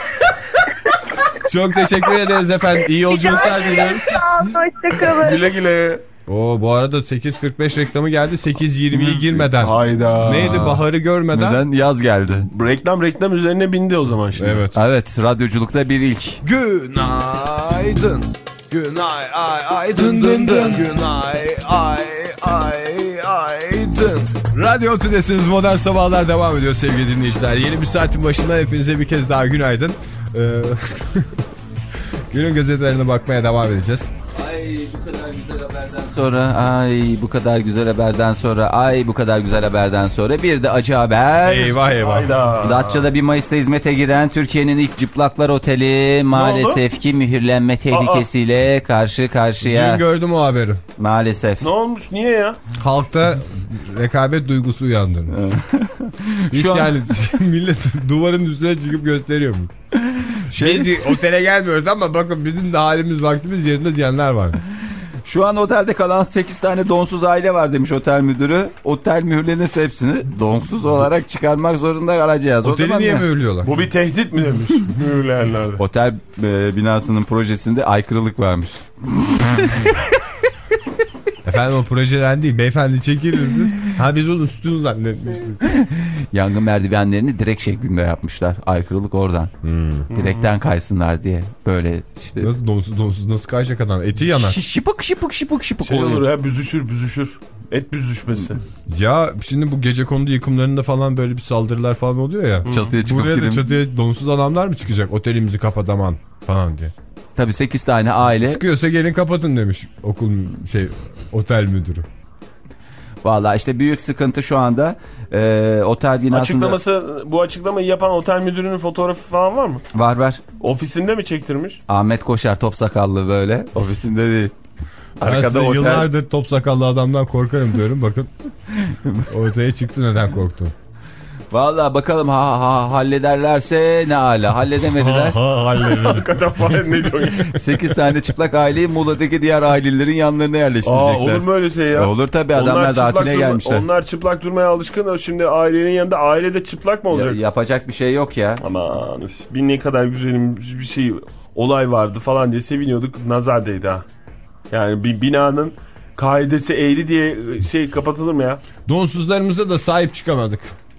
çok teşekkür ederiz efendim. İyi yolculuklar diliyoruz. Sağ olun, hoşçakalın. Güle güle. Oo, bu arada sekiz kırk beş reklamı geldi. sekiz yirmiyi girmeden. Hayda. Neydi, baharı görmeden? Neden yaz geldi? Reklam reklam üzerine bindi o zaman şimdi. Evet. Evet, radyoculukta bir ilk. Günaydın. Günay ay ay dın dın dın. Günay ay ay ay dın. Radyo Tülesi'niz, Modern Sabahlar devam ediyor sevgili dinleyiciler. Yeni bir saatin başından hepinize bir kez daha günaydın. Ee, günün gazetelerine bakmaya devam edeceğiz. Ay bu kadar güzel haberden sonra, ay bu kadar güzel haberden sonra, ay bu kadar güzel haberden sonra bir de acı haber. Eyvah eyvah. Hayda. Datça'da bir Mayıs'ta hizmete giren Türkiye'nin ilk cıplaklar oteli maalesef ki mühürlenme tehlikesiyle karşı karşıya. Dün gördüm o haberi. Maalesef. Ne olmuş, niye ya? Halkta rekabet duygusu uyandırmış. Hiç Şu an- yani millet duvarın üstüne çıkıp gösteriyor mu? Şey, biz otele gelmiyoruz ama bakın bizim de halimiz vaktimiz yerinde diyenler var. Şu an otelde kalan sekiz tane donsuz aile var demiş otel müdürü. Otel mühürlenirse hepsini donsuz olarak çıkarmak zorunda kalacağız. O Oteli zaman niye ne? mühürlüyorlar? Bu bir tehdit mi demiş mühürleyenlerde? Otel e, binasının projesinde aykırılık varmış. Efendim o projeden değil beyefendi, çekildiniz siz. Ha biz onu sütunu zannetmiştik. Yangın merdivenlerini direk şeklinde yapmışlar. Aykırılık oradan. Hmm. Direkten kaysınlar diye. Böyle işte. Nasıl donsuz donsuz nasıl kayacak adam? Eti yanar. Şi- Şıpık şıpık şıpık şıpık Şey oluyor. olur ya, büzüşür büzüşür. Et büzüşmesi. Ya şimdi bu gecekondu yıkımlarında falan böyle bir saldırılar falan oluyor ya. Çatıya çıkıp buraya da girin. çatıya donsuz adamlar mı çıkacak? Otelimizi kapataman falan diye. Tabii sekiz tane aile. Sıkıyorsa gelin kapatın demiş okul şey otel müdürü. Vallahi işte büyük sıkıntı şu anda e, otel binasında. Açıklaması, bu açıklamayı yapan otel müdürünün fotoğrafı falan var mı? Var var. Ofisinde mi çektirmiş? Ahmet Koşar top sakallı böyle. Ofisinde değil. Arkada otel... Yıllardır top sakallı adamdan korkarım diyorum. Bakın ortaya çıktı neden korktum. Vallahi bakalım ha, ha hallederlerse ne ala. Halledemediler. Ha ha hallederler. Hakikaten Fahir ne diyor? sekiz tane çıplak aileyi Muğla'daki diğer ailelerin yanlarına yerleştirecekler. Aa, olur mu öyle şey ya? E, olur tabii, adamlar tatile gelmişler. Onlar çıplak durmaya alışkın. Şimdi ailenin yanında aile de çıplak mı olacak? Ya, yapacak bir şey yok ya. Aman bir ne kadar güzelim bir şey olay vardı falan diye seviniyorduk. Nazar değdi ha. Yani bir binanın kaidesi eğri diye şey kapatılır mı ya? Donsuzlarımıza da sahip çıkamadık.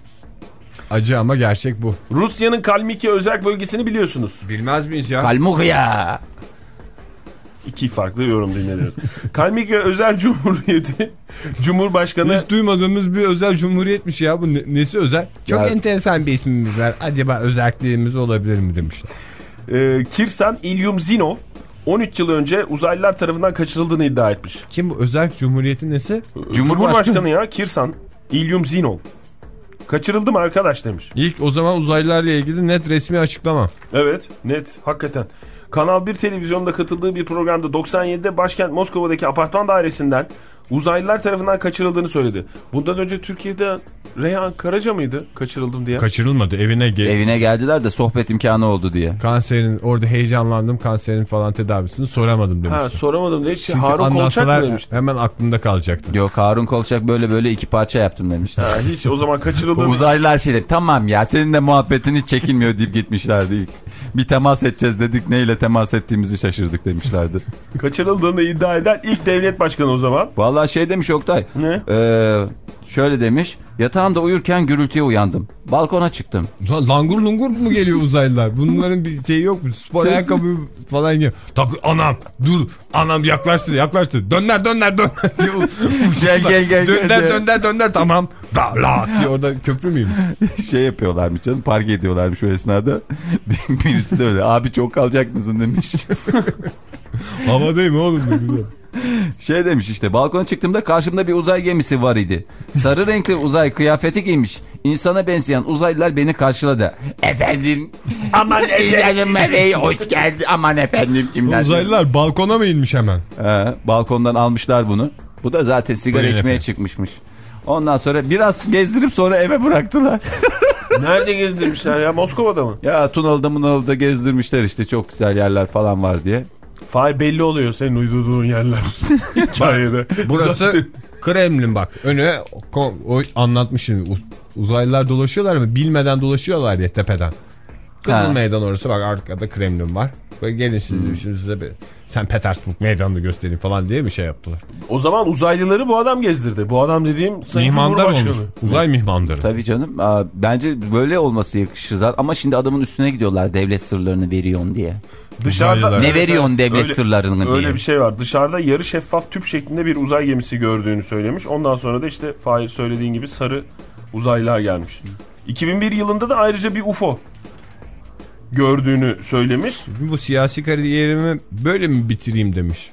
Acı ama gerçek bu. Rusya'nın Kalmiki özel bölgesini biliyorsunuz. Bilmez miyiz ya? Kalmukya. İki farklı yorum dinlediniz. Kalmiki Özel Cumhuriyeti Cumhurbaşkanı... Hiç duymadığımız bir özel cumhuriyetmiş ya. Bu ne, nesi özel? Çok ya... enteresan bir ismimiz var. Acaba özelliğimiz olabilir mi demişler. Ee, Kirsan İlyumzinov on üç yıl önce uzaylılar tarafından kaçırıldığını iddia etmiş. Kim bu özel cumhuriyetin nesi? Cumhurbaşkanı, Cumhurbaşkanı ya Kirsan İlyumzinov. Kaçırıldı mı arkadaş demiş. İlk o zaman uzaylılarla ilgili net resmi açıklama. Evet, net hakikaten. Kanal bir televizyonda katıldığı bir programda doksan yedide başkent Moskova'daki apartman dairesinden uzaylılar tarafından kaçırıldığını söyledi. Bundan önce Türkiye'de Reyhan Karaca mıydı kaçırıldım diye? Kaçırılmadı, evine geldi. Evine geldiler de sohbet imkanı oldu diye. Kanserin orada heyecanlandım, kanserin falan tedavisini soramadım demişti. Ha, soramadım demiş. Çünkü Harun Kolçak mı demişti? Hemen aklımda kalacaktı. Yok, Harun Kolçak böyle böyle iki parça yaptım demişti. Ha, hiç o zaman kaçırıldı. Uzaylılar şeyde tamam ya senin de muhabbetin hiç çekilmiyor deyip gitmişlerdi ilk. Bir temas edeceğiz dedik, neyle temas ettiğimizi şaşırdık demişlerdi. Kaçırıldığını iddia eden ilk devlet başkanı o zaman. Vallahi şey demiş Oktay. Ne? Ee, şöyle demiş. Yatağımda uyurken gürültüye uyandım. Balkona çıktım. Langur lungur mu geliyor uzaylılar? Bunların bir şeyi yok mu? Spor Ses... ayakkabı falan geliyor. Tak anam dur anam yaklaştı yaklaştı. Dönler dönler dönler diyor. gel gel gel. Dönler gel. dönler dönler tamam. Da la diye orada köprü müyüm? Şey yapıyorlarmış canım, park ediyorlarmış o esnada. Birisi de öyle abi çok kalacak mısın demiş. Havadayım oğlum demiş. Şey demiş işte, balkona çıktığımda karşımda bir uzay gemisi var idi. Sarı renkli uzay kıyafeti giymiş. İnsana benzeyen uzaylılar beni karşıladı. Efendim. Aman efendim bey hoş geldin. Aman efendim kimler? Uzaylılar balkona mı inmiş hemen? He, balkondan almışlar bunu. Bu da zaten sigara Buyurun içmeye efendim. çıkmışmış. Ondan sonra biraz gezdirip sonra eve bıraktılar. Nerede gezdirmişler ya? Moskova'da mı? Ya Tunalı'da Munalı'da gezdirmişler işte, çok güzel yerler falan var diye. Fay belli oluyor senin uydurduğun yerler. Hikayede. Burası Zaten... Kremlin bak. Önüne o, o anlatmış şimdi. Uzaylılar dolaşıyorlar mı? Bilmeden dolaşıyorlar ya tepeden. Kızıl Ha. Meydan orası, bak arkada Kremlin var. Böyle gelin siz hmm. şimdi size bir Saint Petersburg meydanını göstereyim falan diye bir şey yaptılar. O zaman uzaylıları bu adam gezdirdi. Bu adam dediğim Sayın Mihmandar Cumhurbaşkanı. olmuş. Uzay mihmandarı. Tabii canım. Aa, bence böyle olması yakışır zaten. Ama şimdi adamın üstüne gidiyorlar devlet sırlarını veriyorsun diye. Dışarıda Uzaylılar. Ne evet, veriyorsun evet, devlet öyle, sırlarını diye. Öyle bir şey var. Dışarıda yarı şeffaf tüp şeklinde bir uzay gemisi gördüğünü söylemiş. Ondan sonra da işte Fahir söylediğin gibi sarı uzaylılar gelmiş. iki bin bir yılında da ayrıca bir U F O gördüğünü söylemiş. Bu siyasi kariyerimi böyle mi bitireyim demiş.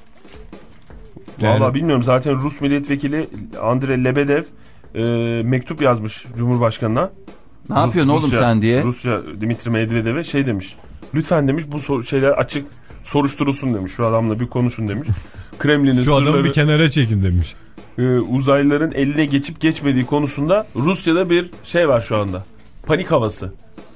Vallahi Yani... bilmiyorum. Zaten Rus milletvekili Andrei Lebedev e, mektup yazmış Cumhurbaşkanı'na. Ne yapıyorsun Rus, oğlum Rusya, sen diye. Rusya Dimitri Medvedev'e şey demiş. Lütfen demiş bu sor- şeyler açık soruşturulsun demiş. Şu adamla bir konuşun demiş. Kremlin'in Şu sırları... adamı bir kenara çekin demiş. E, uzaylıların eline geçip geçmediği konusunda Rusya'da bir şey var şu anda. Panik havası.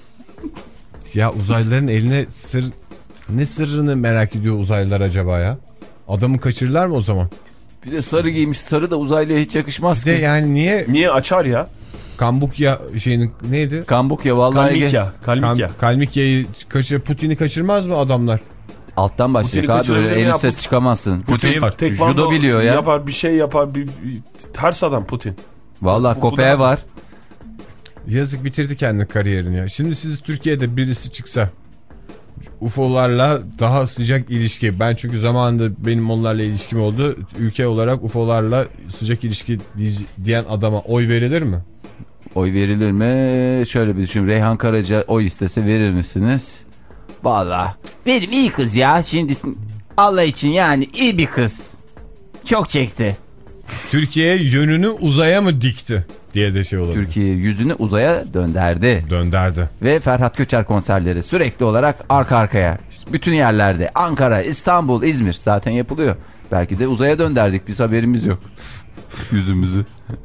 Ya uzaylıların eline sır... Ne sırrını merak ediyor uzaylılar acaba ya? Adamı kaçırırlar mı o zaman? Bir de sarı giymiş. Sarı da uzaylıya hiç yakışmaz Bir ki. de yani niye... Niye açar ya? Kambukya şeyinin neydi? Kambukya vallahi. Kalmikya. Kalmikya. Kam, Kalmikya'yı kaçır, Putin'i kaçırmaz mı adamlar? Alttan başlayacak abi, öyle kaçırabilir mi elin ya? ses çıkamazsın. Putin var. judo biliyor ya. Yapar bir şey yapar. Bir, bir, ters adam Putin. Vallahi Bu- köpeği bu da- var. Yazık, bitirdi kendi kariyerini ya. Şimdi siz Türkiye'de birisi çıksa U F O'larla daha sıcak ilişki. Ben çünkü zamanında benim onlarla ilişkim oldu. Ülke olarak U F O'larla sıcak ilişki diyen adama oy verilir mi? Oy verilir mi? Şöyle bir düşün. Reyhan Karaca oy istese verir misiniz? Vallahi benim iyi kız ya. Şimdi Allah için yani iyi bir kız. Çok çekti. Türkiye yönünü uzaya mı dikti diye de şey olabilir. Türkiye yüzünü uzaya dönderdi. Dönderdi. Ve Ferhat Göçer konserleri sürekli olarak arka arkaya. Bütün yerlerde. Ankara, İstanbul, İzmir zaten yapılıyor. Belki de uzaya dönderdik. Biz haberimiz yok. Yüzümüzü.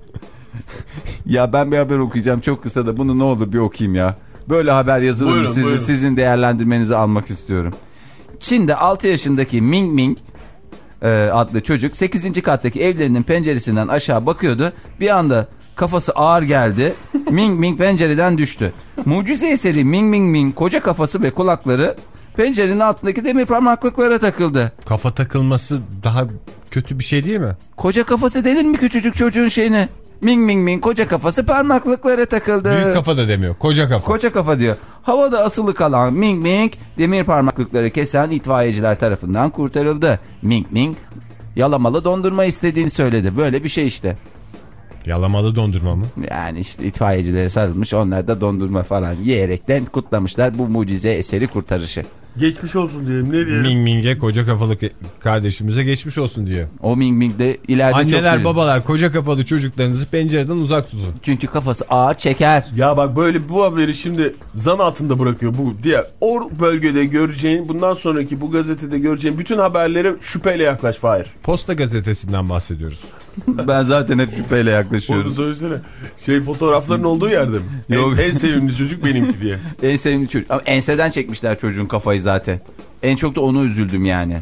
Ya ben bir haber okuyacağım çok kısa da bunu ne olur bir okuyayım ya. Böyle haber yazılır mı? Sizin, sizin değerlendirmenizi almak istiyorum. Çin'de altı yaşındaki Ming Ming e, adlı çocuk sekizinci kattaki evlerinin penceresinden aşağı bakıyordu. Bir anda kafası ağır geldi. Ming Ming pencereden düştü. Mucize eseri Ming Ming Ming koca kafası ve kulakları pencerenin altındaki demir parmaklıklara takıldı. Kafa takılması daha kötü bir şey değil mi? Koca kafası denir mi küçücük çocuğun şeyine? Ming Ming Ming koca kafası parmaklıklara takıldı. Büyük kafa da demiyor. Koca kafa. Koca kafa diyor. Havada asılı kalan Ming Ming demir parmaklıkları kesen itfaiyeciler tarafından kurtarıldı. Ming Ming yalamalı dondurma istediğini söyledi. Böyle bir şey işte. Yalamalı dondurma mı? Yani işte itfaiyecilere sarılmış, onlar da dondurma falan yiyerekten kutlamışlar bu mucize eseri kurtarışı. Geçmiş olsun diyelim, ne diyelim? Ming Ming'e koca kafalı kardeşimize geçmiş olsun diyor. O Ming Ming de ileride Anneler, çok... Anneler babalar koca kafalı çocuklarınızı pencereden uzak tutun. Çünkü kafası ağır çeker. Ya bak böyle bu haberi şimdi zan altında bırakıyor bu diye. O bölgede göreceğin, bundan sonraki bu gazetede göreceğin bütün haberlere şüpheyle yaklaş Fahir. Posta gazetesinden bahsediyoruz. Ben zaten hep şüpheyle yaklaşıyorum. Onu söylesene. Şey, fotoğrafların olduğu yerde mi? Yok. En, en sevimli çocuk benimki diye. En sevimli çocuk. Ama enseden çekmişler çocuğun kafayı zaten. En çok da onu üzüldüm yani.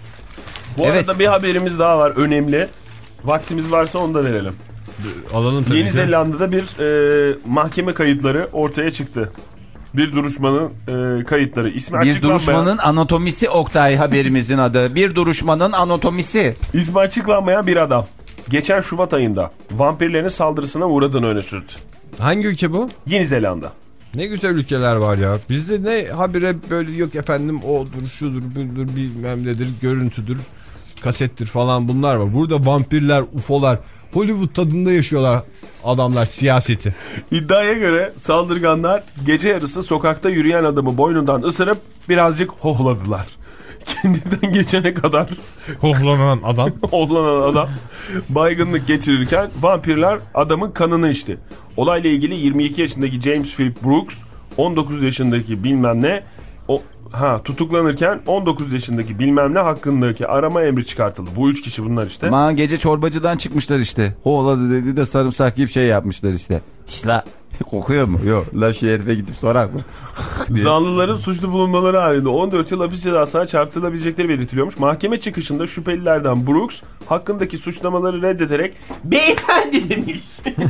Bu evet. arada bir haberimiz daha var, önemli. Vaktimiz varsa onu da verelim. Alalım tabii. Yeni Zelanda'da bir e, mahkeme kayıtları ortaya çıktı. Bir duruşmanın e, kayıtları. İsmi bir açıklanmayan... duruşmanın anatomisi Oktay haberimizin adı. Bir duruşmanın anatomisi. İsmi açıklanmayan bir adam geçen Şubat ayında vampirlerin saldırısına uğradığını öne sürdü. Hangi ülke bu? Yeni Zelanda. Ne güzel ülkeler var ya. Bizde ne habire böyle yok efendim odur şudur budur bilmem nedir görüntüdür kasettir falan bunlar var. Burada vampirler, U F O'lar Hollywood tadında yaşıyorlar adamlar siyaseti. İddiaya göre saldırganlar gece yarısı sokakta yürüyen adamı boynundan ısırıp birazcık hohladılar. Kendinden geçene kadar hohlanan adam hohlanan adam baygınlık geçirirken vampirler adamın kanını içti. Olayla ilgili yirmi iki yaşındaki James Philip Brooks, on dokuz yaşındaki bilmem ne o, ha tutuklanırken on dokuz yaşındaki bilmem ne hakkındaki arama emri çıkartıldı. Bu üç kişi bunlar işte. Aman gece çorbacıdan çıkmışlar işte. Hoğladı dedi de sarımsak gibi şey yapmışlar işte. İşte kokuyor mu? Yok. La şu herife gidip sorar mı? Zanlıların suçlu bulunmaları halinde on dört yıl hapis cezasına çarptırılabilecekleri belirtiliyormuş. Mahkeme çıkışında şüphelilerden Brooks hakkındaki suçlamaları reddeterek "Beyefendi" demiş.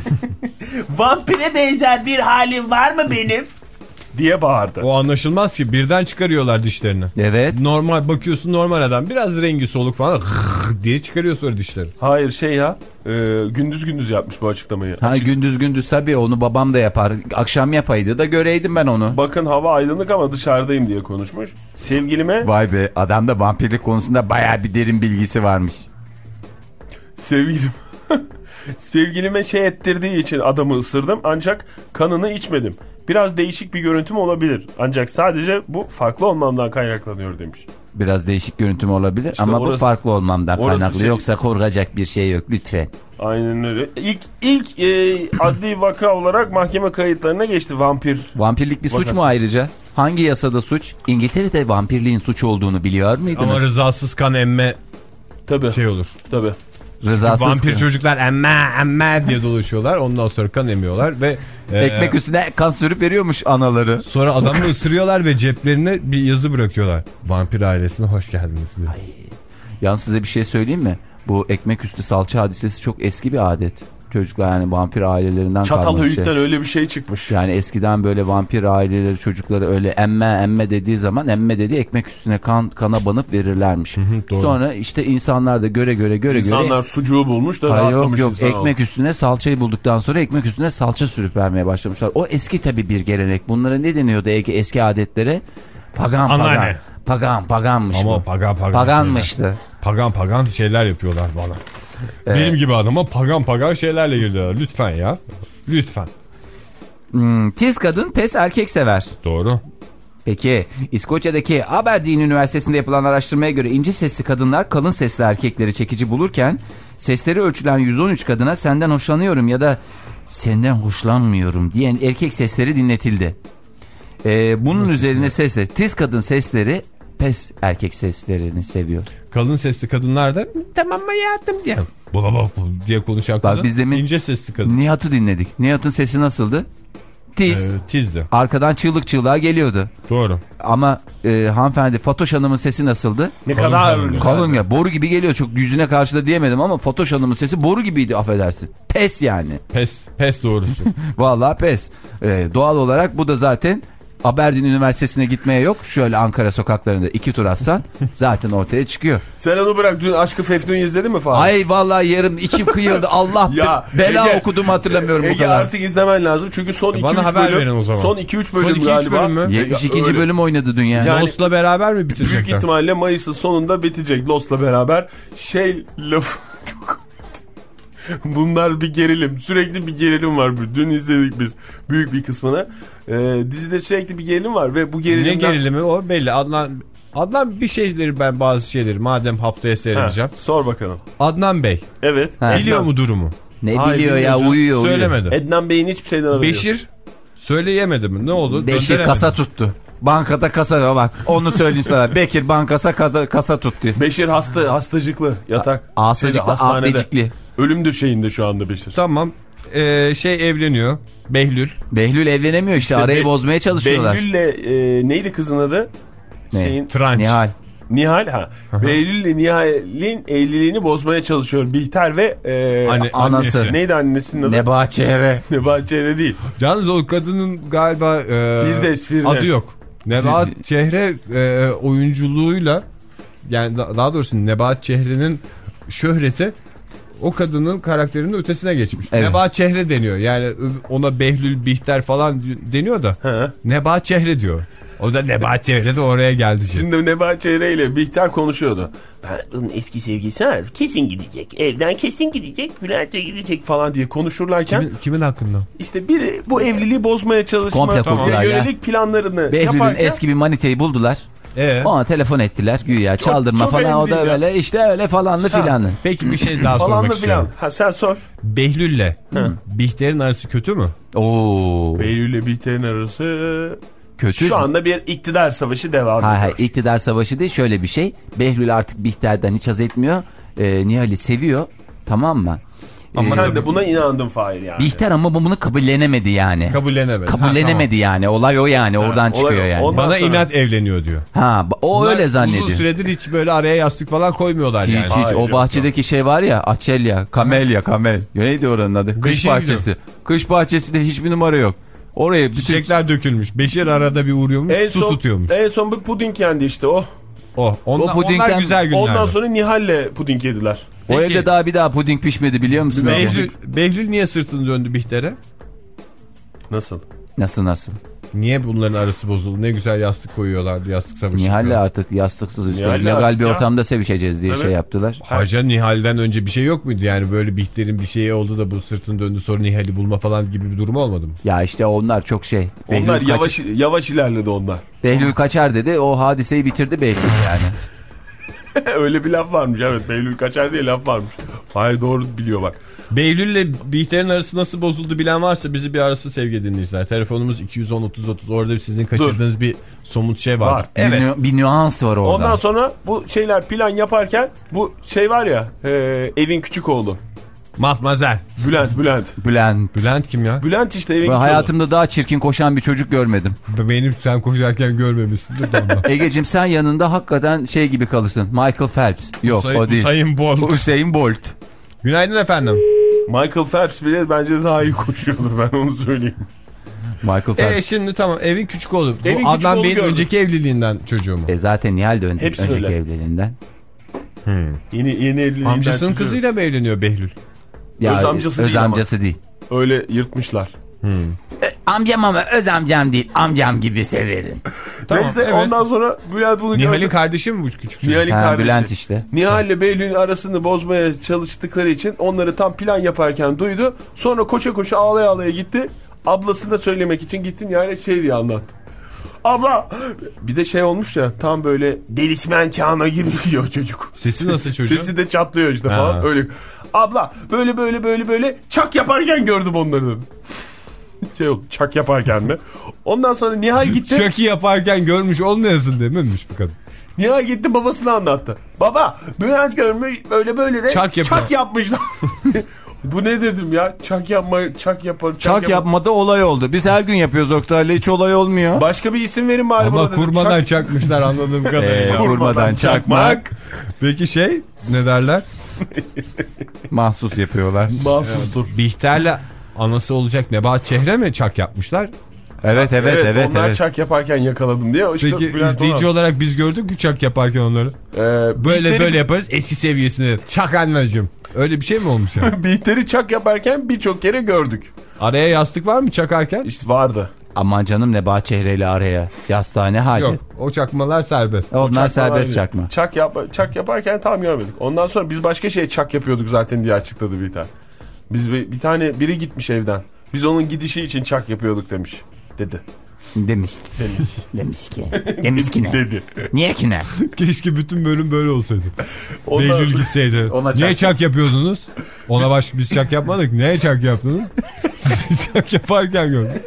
"Vampire benzer bir halim var mı benim?" diye bağırdı. O anlaşılmaz ki, birden çıkarıyorlar dişlerini. Evet. Normal bakıyorsun, normal adam biraz rengi soluk falan diye çıkarıyor sonra dişleri. Hayır şey ya e, gündüz gündüz yapmış bu açıklamayı. Ha Açık... gündüz gündüz tabii onu babam da yapar. Akşam yapaydı da göreydim ben onu. Bakın hava aydınlık ama dışarıdayım diye konuşmuş. Sevgilime... Vay be, adamda vampirlik konusunda bayağı bir derin bilgisi varmış. Sevgilim... Sevgilime şey ettirdiği için adamı ısırdım ancak kanını içmedim. Biraz değişik bir görüntüm olabilir. Ancak sadece bu farklı olmamdan kaynaklanıyor demiş. Biraz değişik görüntüm olabilir işte ama orası, bu farklı olmamdan kaynaklı. Şey, yoksa korkacak bir şey yok lütfen. Aynen öyle. İlk, ilk e, adli vaka olarak mahkeme kayıtlarına geçti vampir. Vampirlik bir vakası. suç mu ayrıca? Hangi yasada suç? İngiltere'de vampirliğin suç olduğunu biliyor muydunuz? Ama rızasız kan emme tabii. şey olur. Tabii. Rızasız vampir kan. Çocuklar emme emme diye dolaşıyorlar. Ondan sonra kan emiyorlar ve e, ekmek üstüne kan sürüp veriyormuş anaları. Sonra adamı ısırıyorlar ve ceplerine bir yazı bırakıyorlar. Vampir ailesine hoş geldiniz diye. Ay. Yalnız size bir şey söyleyeyim mi? Bu ekmek üstü salça hadisesi çok eski bir adet. Çocuklar yani vampir ailelerinden kalma Çatal bir Höyük'ten şey. öyle bir şey çıkmış. Yani eskiden böyle vampir aileleri çocukları öyle emme emme dediği zaman emme dediği ekmek üstüne kan kana banıp verirlermiş. Hı hı, sonra işte insanlar da göre göre göre İnsanlar göre. sucuğu bulmuş da yok rahatlamış yok insan ekmek oldu. Üstüne salçayı bulduktan sonra ekmek üstüne salça sürüp vermeye başlamışlar. O eski tabii bir gelenek. Bunlara ne deniyordu eski adetlere? Pagan Anneanne. pagan. Pagan paganmış Ama bu. pagan pagan. Paganmıştı. Şeyler. Pagan pagan şeyler yapıyorlar bana. Evet. Benim gibi adama pagan pagan şeylerle geliyorlar. Lütfen ya. Lütfen. Hmm, tiz kadın pes erkek sever. Doğru. Peki İskoçya'daki Aberdeen Üniversitesi'nde yapılan araştırmaya göre ince sesli kadınlar kalın sesli erkekleri çekici bulurken sesleri ölçülen yüz on üç kadına senden hoşlanıyorum ya da senden hoşlanmıyorum diyen erkek sesleri dinletildi. Ee, bunun Nasıl üzerine sesle tiz kadın sesleri pes erkek seslerini seviyor. Kalın sesli kadınlar da tamam hayatım diye bula bula diye konuşan kadın. Bak biz demin ince sesli kadın. Nihat'ı dinledik. Nihat'ın sesi nasıldı? Tiz. Ee, tizdi. Arkadan çığlık çığlığa geliyordu. Doğru. Ama e, hanımefendi Fatoş Hanım'ın sesi nasıldı? Ne kalın kadar güzel. Kalın ya, boru gibi geliyor. Çok yüzüne karşı da diyemedim ama Fatoş Hanım'ın sesi boru gibiydi, affedersin. Pes yani. Pes, pes doğrusu. Vallahi pes. Ee, doğal olarak bu da zaten Aberdeen Üniversitesi'ne gitmeye yok. Şöyle Ankara sokaklarında iki tur atsan zaten ortaya çıkıyor. Sen onu bırak, dün Aşk-ı Fefnun'u izledin mi falan? Ay vallahi yarım içim kıyıldı. Allah ya, bela Ege, okudum hatırlamıyorum Ege, bu kadar. artık izlemen lazım çünkü son iki üç bölüm. Son iki üç bölüm son galiba. Bölüm mü? yetmiş ikinci bölüm oynadı dünya. Yani, Lost'la beraber mi bitecekler? Büyük ihtimalle Mayıs'ın sonunda bitecek Lost'la beraber. Şey lafı çok... Bunlar bir gerilim. Sürekli bir gerilim var. Dün izledik biz büyük bir kısmını. Ee, dizide sürekli bir gerilim var ve bu gerilimden... Ne gerilimi o belli. Adnan, Adnan bir şeyleri ben bazı şeyleri madem haftaya seyredeceğim. Ha, sor bakalım. Adnan Bey. Evet. Ha, biliyor Adnan. mu durumu? Ne Hayır, biliyor ya uyuyor, uyuyor. Söylemedi. Ednan Bey'in hiçbir şeyden haberi yok. Beşir söyleyemedi mi? Ne oldu? Beşir kasa tuttu. Bankada kasa bak. Onu söyleyeyim sana. Bekir bankasa kasa, kasa tuttu. Beşir hasta, hastacıklı yatak. Hastacıklı, ahbecikli. Ölüm döşeğinde şu anda Beşir. Tamam. Ee, şey evleniyor. Behlül. Behlül evlenemiyor işte. işte arayı be bozmaya çalışıyorlar. Behlül'le e, neydi kızın adı? Ne? Şeyin, Tranç. Nihal. Nihal ha. Behlül'le Nihal'in evliliğini bozmaya çalışıyor Bihter ve e, Anne, anası. Annesi. Neydi annesinin adı? Nebahat Çehre. Nebahat Çehre değil. Yalnız o kadının galiba e, Firdevs, Firdevs. adı yok. Nebahat Çehre e, oyunculuğuyla yani daha doğrusu Nebahat Çehre'nin şöhreti o kadının karakterinin ötesine geçmiş. Evet. Nebahat Çehre deniyor. Yani ona Behlül, Bihter falan deniyor da He. Nebahat Çehre diyor. O da Nebahat Çehre de oraya geldi. Şimdi Nebahat Çehre ile Bihter konuşuyordu. Ben onun eski sevgilisi var. Kesin gidecek. Evden kesin gidecek. Bülent'e gidecek falan diye konuşurlarken. Kimin, kimin hakkında? İşte biri bu evliliği bozmaya çalışma. Komple kurdular ya. Yönelik planlarını Behlül'ün yaparken. eski bir maniteyi buldular. Ee? Ona telefon ettiler güya çok, çaldırma çok falan o da ya. Öyle işte öyle falanlı filanlı. Peki bir şey daha sormak falanlı istiyorum. Ha sen sor. Behlül'le Bihter'in arası kötü mü? Oo. Behlül'le Bihter'in arası kötü. Şu anda bir iktidar savaşı devam ediyor. Hayır hayır iktidar savaşı değil, şöyle bir şey. Behlül artık Bihter'den hiç haz etmiyor. Ee, Nihal'i seviyor, tamam mı? Ama ee, sen de buna inandın Fahir yani. Bihter ama bunu kabullenemedi yani. Kabullenemedi. Kabullenemedi ha, yani. Olay o yani. Ha, oradan çıkıyor olay, yani. Bana sonra... inat evleniyor diyor. Ha, o Bunlar öyle zannediyor. Uzun süredir hiç böyle araya yastık falan koymuyorlar hiç, yani. Hiç hiç. O bahçedeki yok. Şey var ya, Açelya, Kamelya, Kamel. Neydi oranın adı? Kış Beşir bahçesi. Gidiyor. Kış bahçesinde hiçbir numara yok. Oraya bütün... Çiçekler dökülmüş. Beşir arada bir uğruyormuş, en su son, tutuyormuş. En son bir puding yendi işte o. O. Ondan, o pudingden, onlar güzel günler. Ondan sonra Nihal'le puding yediler. O Peki. Evde daha bir daha puding pişmedi biliyor musun? Behlül, Behlül niye sırtını döndü Bihter'e? Nasıl? Nasıl nasıl? Niye bunların arası bozuldu? Ne güzel yastık koyuyorlardı, yastık savaşı. Nihal'le artık yastıksız işte legal bir ortamda ya. Sevişeceğiz diye evet. Şey yaptılar. Haca Nihal'den önce bir şey yok muydu? Yani böyle Bihter'in bir şeyi oldu da bu sırtını döndü sonra Nihal'i bulma falan gibi bir durum olmadı mı? Ya işte onlar çok şey. Behlül onlar yavaş kaç... yavaş ilerledi onlar. Behlül kaçar dedi, o hadiseyi bitirdi Behlül yani. Öyle bir laf varmış, evet. Behlül kaçar diye laf varmış. Hayır, doğru biliyor bak. Behlül'le Bihter'in arası nasıl bozuldu bilen varsa bizi bir arası sevgili dinleyiciler. Telefonumuz iki yüz on otuz otuz. Orada sizin kaçırdığınız Dur. bir somut şey vardır. Var. Evet. Bir, bir nüans var orada. Ondan sonra bu şeyler plan yaparken bu şey var ya e, evin küçük oğlu. Matmazel. Bülent, Bülent. Bülent. Bülent kim ya? Bülent işte evin ben küçük hayatımda oğlu. Daha çirkin koşan bir çocuk görmedim. Benim sen koşarken görmemişsindir. Egeciğim sen yanında hakikaten şey gibi kalırsın. Michael Phelps. Yok Usain, o değil. Usain Bolt. Usain Bolt. Günaydın efendim. Michael Phelps bile bence daha iyi koşuyordur, ben onu söyleyeyim. Michael Phelps. E şimdi tamam, evin küçük oğlu. Bu evin Adnan Bey'in önceki evliliğinden çocuğu mu? E zaten Nihal de ön önceki öyle. Evliliğinden. Hmm. Yeni, yeni evliliğinden. Amcasının çocuğu. Kızıyla mı evleniyor Behlül? Ya, öz amcası öz değil amcası ama. değil. Öyle yırtmışlar. Hmm. E, Amcam ama öz amcam değil. Amcam gibi severim. Tamam, Neyse evet. ondan sonra Bülent bunu Nihal'in gördü. kardeşi mi bu küçük çocuk? Nihal'in Ha, kardeşi. Bülent işte. Nihal ile Behlül'ün arasını bozmaya çalıştıkları için onları tam plan yaparken duydu. Sonra koşa koşa ağlaya ağlaya gitti. Ablasını da söylemek için gittin yani şey diye anlattı. Abla bir de şey olmuş ya tam böyle delişmen çağına giriyor çocuk. Sesi nasıl çocuğun? Sesi de çatlıyor işte Ha. falan öyle. Abla böyle böyle böyle böyle çak yaparken gördüm onları dedim. Şey oldu çak yaparken mi? Ondan sonra Nihal gitti. Çaki yaparken görmüş olmayasın dememiş bu kadın. Nihal gitti babasına anlattı. Baba Bülent görmüş böyle böyle de Çak çak, yapıyor. yapmışlar. Bu ne dedim ya? Çak yapma, çak yapalım. Çak yapalım. yapmada olay oldu. Biz her gün yapıyoruz Oktay'la, hiç olay olmuyor. Başka bir isim verin bari Ama bana dedim. kurmadan Çak... çakmışlar anladığım kadarıyla. Ee, kurmadan çakmak. Peki şey ne derler? Mahsus yapıyorlar. Mahsustur. Bihter'le anası olacak Nebahat Çehre mi çak yapmışlar? Evet evet evet. evet, onlar evet. çak yaparken yakaladım diye. İşte Peki Bülent izleyici Onan. olarak biz gördük mü çak yaparken onları? Ee, Böyle Bihter'i- böyle yaparız eski seviyesine. Çak anneciğim. Öyle bir şey mi olmuş yani? Bihter'i çak yaparken birçok kere gördük. Araya yastık var mı çakarken? İşte vardı. Aman canım Nebahat Çehre'yle araya. Yastane hacet. Yok o çakmalar serbest. Onlar Çakmalar serbest değil. çakma. Çak, yap çak yaparken tam görmedik. Ondan sonra biz başka şey çak yapıyorduk zaten diye açıkladı Bihter. Biz bir, bir tane biri gitmiş evden. Biz onun gidişi için çak yapıyorduk demiş. Dedi. Demiş. Demiş. Demiş ki. Demiş ki ne? Dedi. Niye ki ne? Keşke bütün bölüm böyle olsaydı. Ondan- Behlül gitseydi. Ona Niye çak- çak yapıyordunuz? Ona baş biz çak yapmadık. Neye çak yaptınız? Siz çak yaparken gördüm.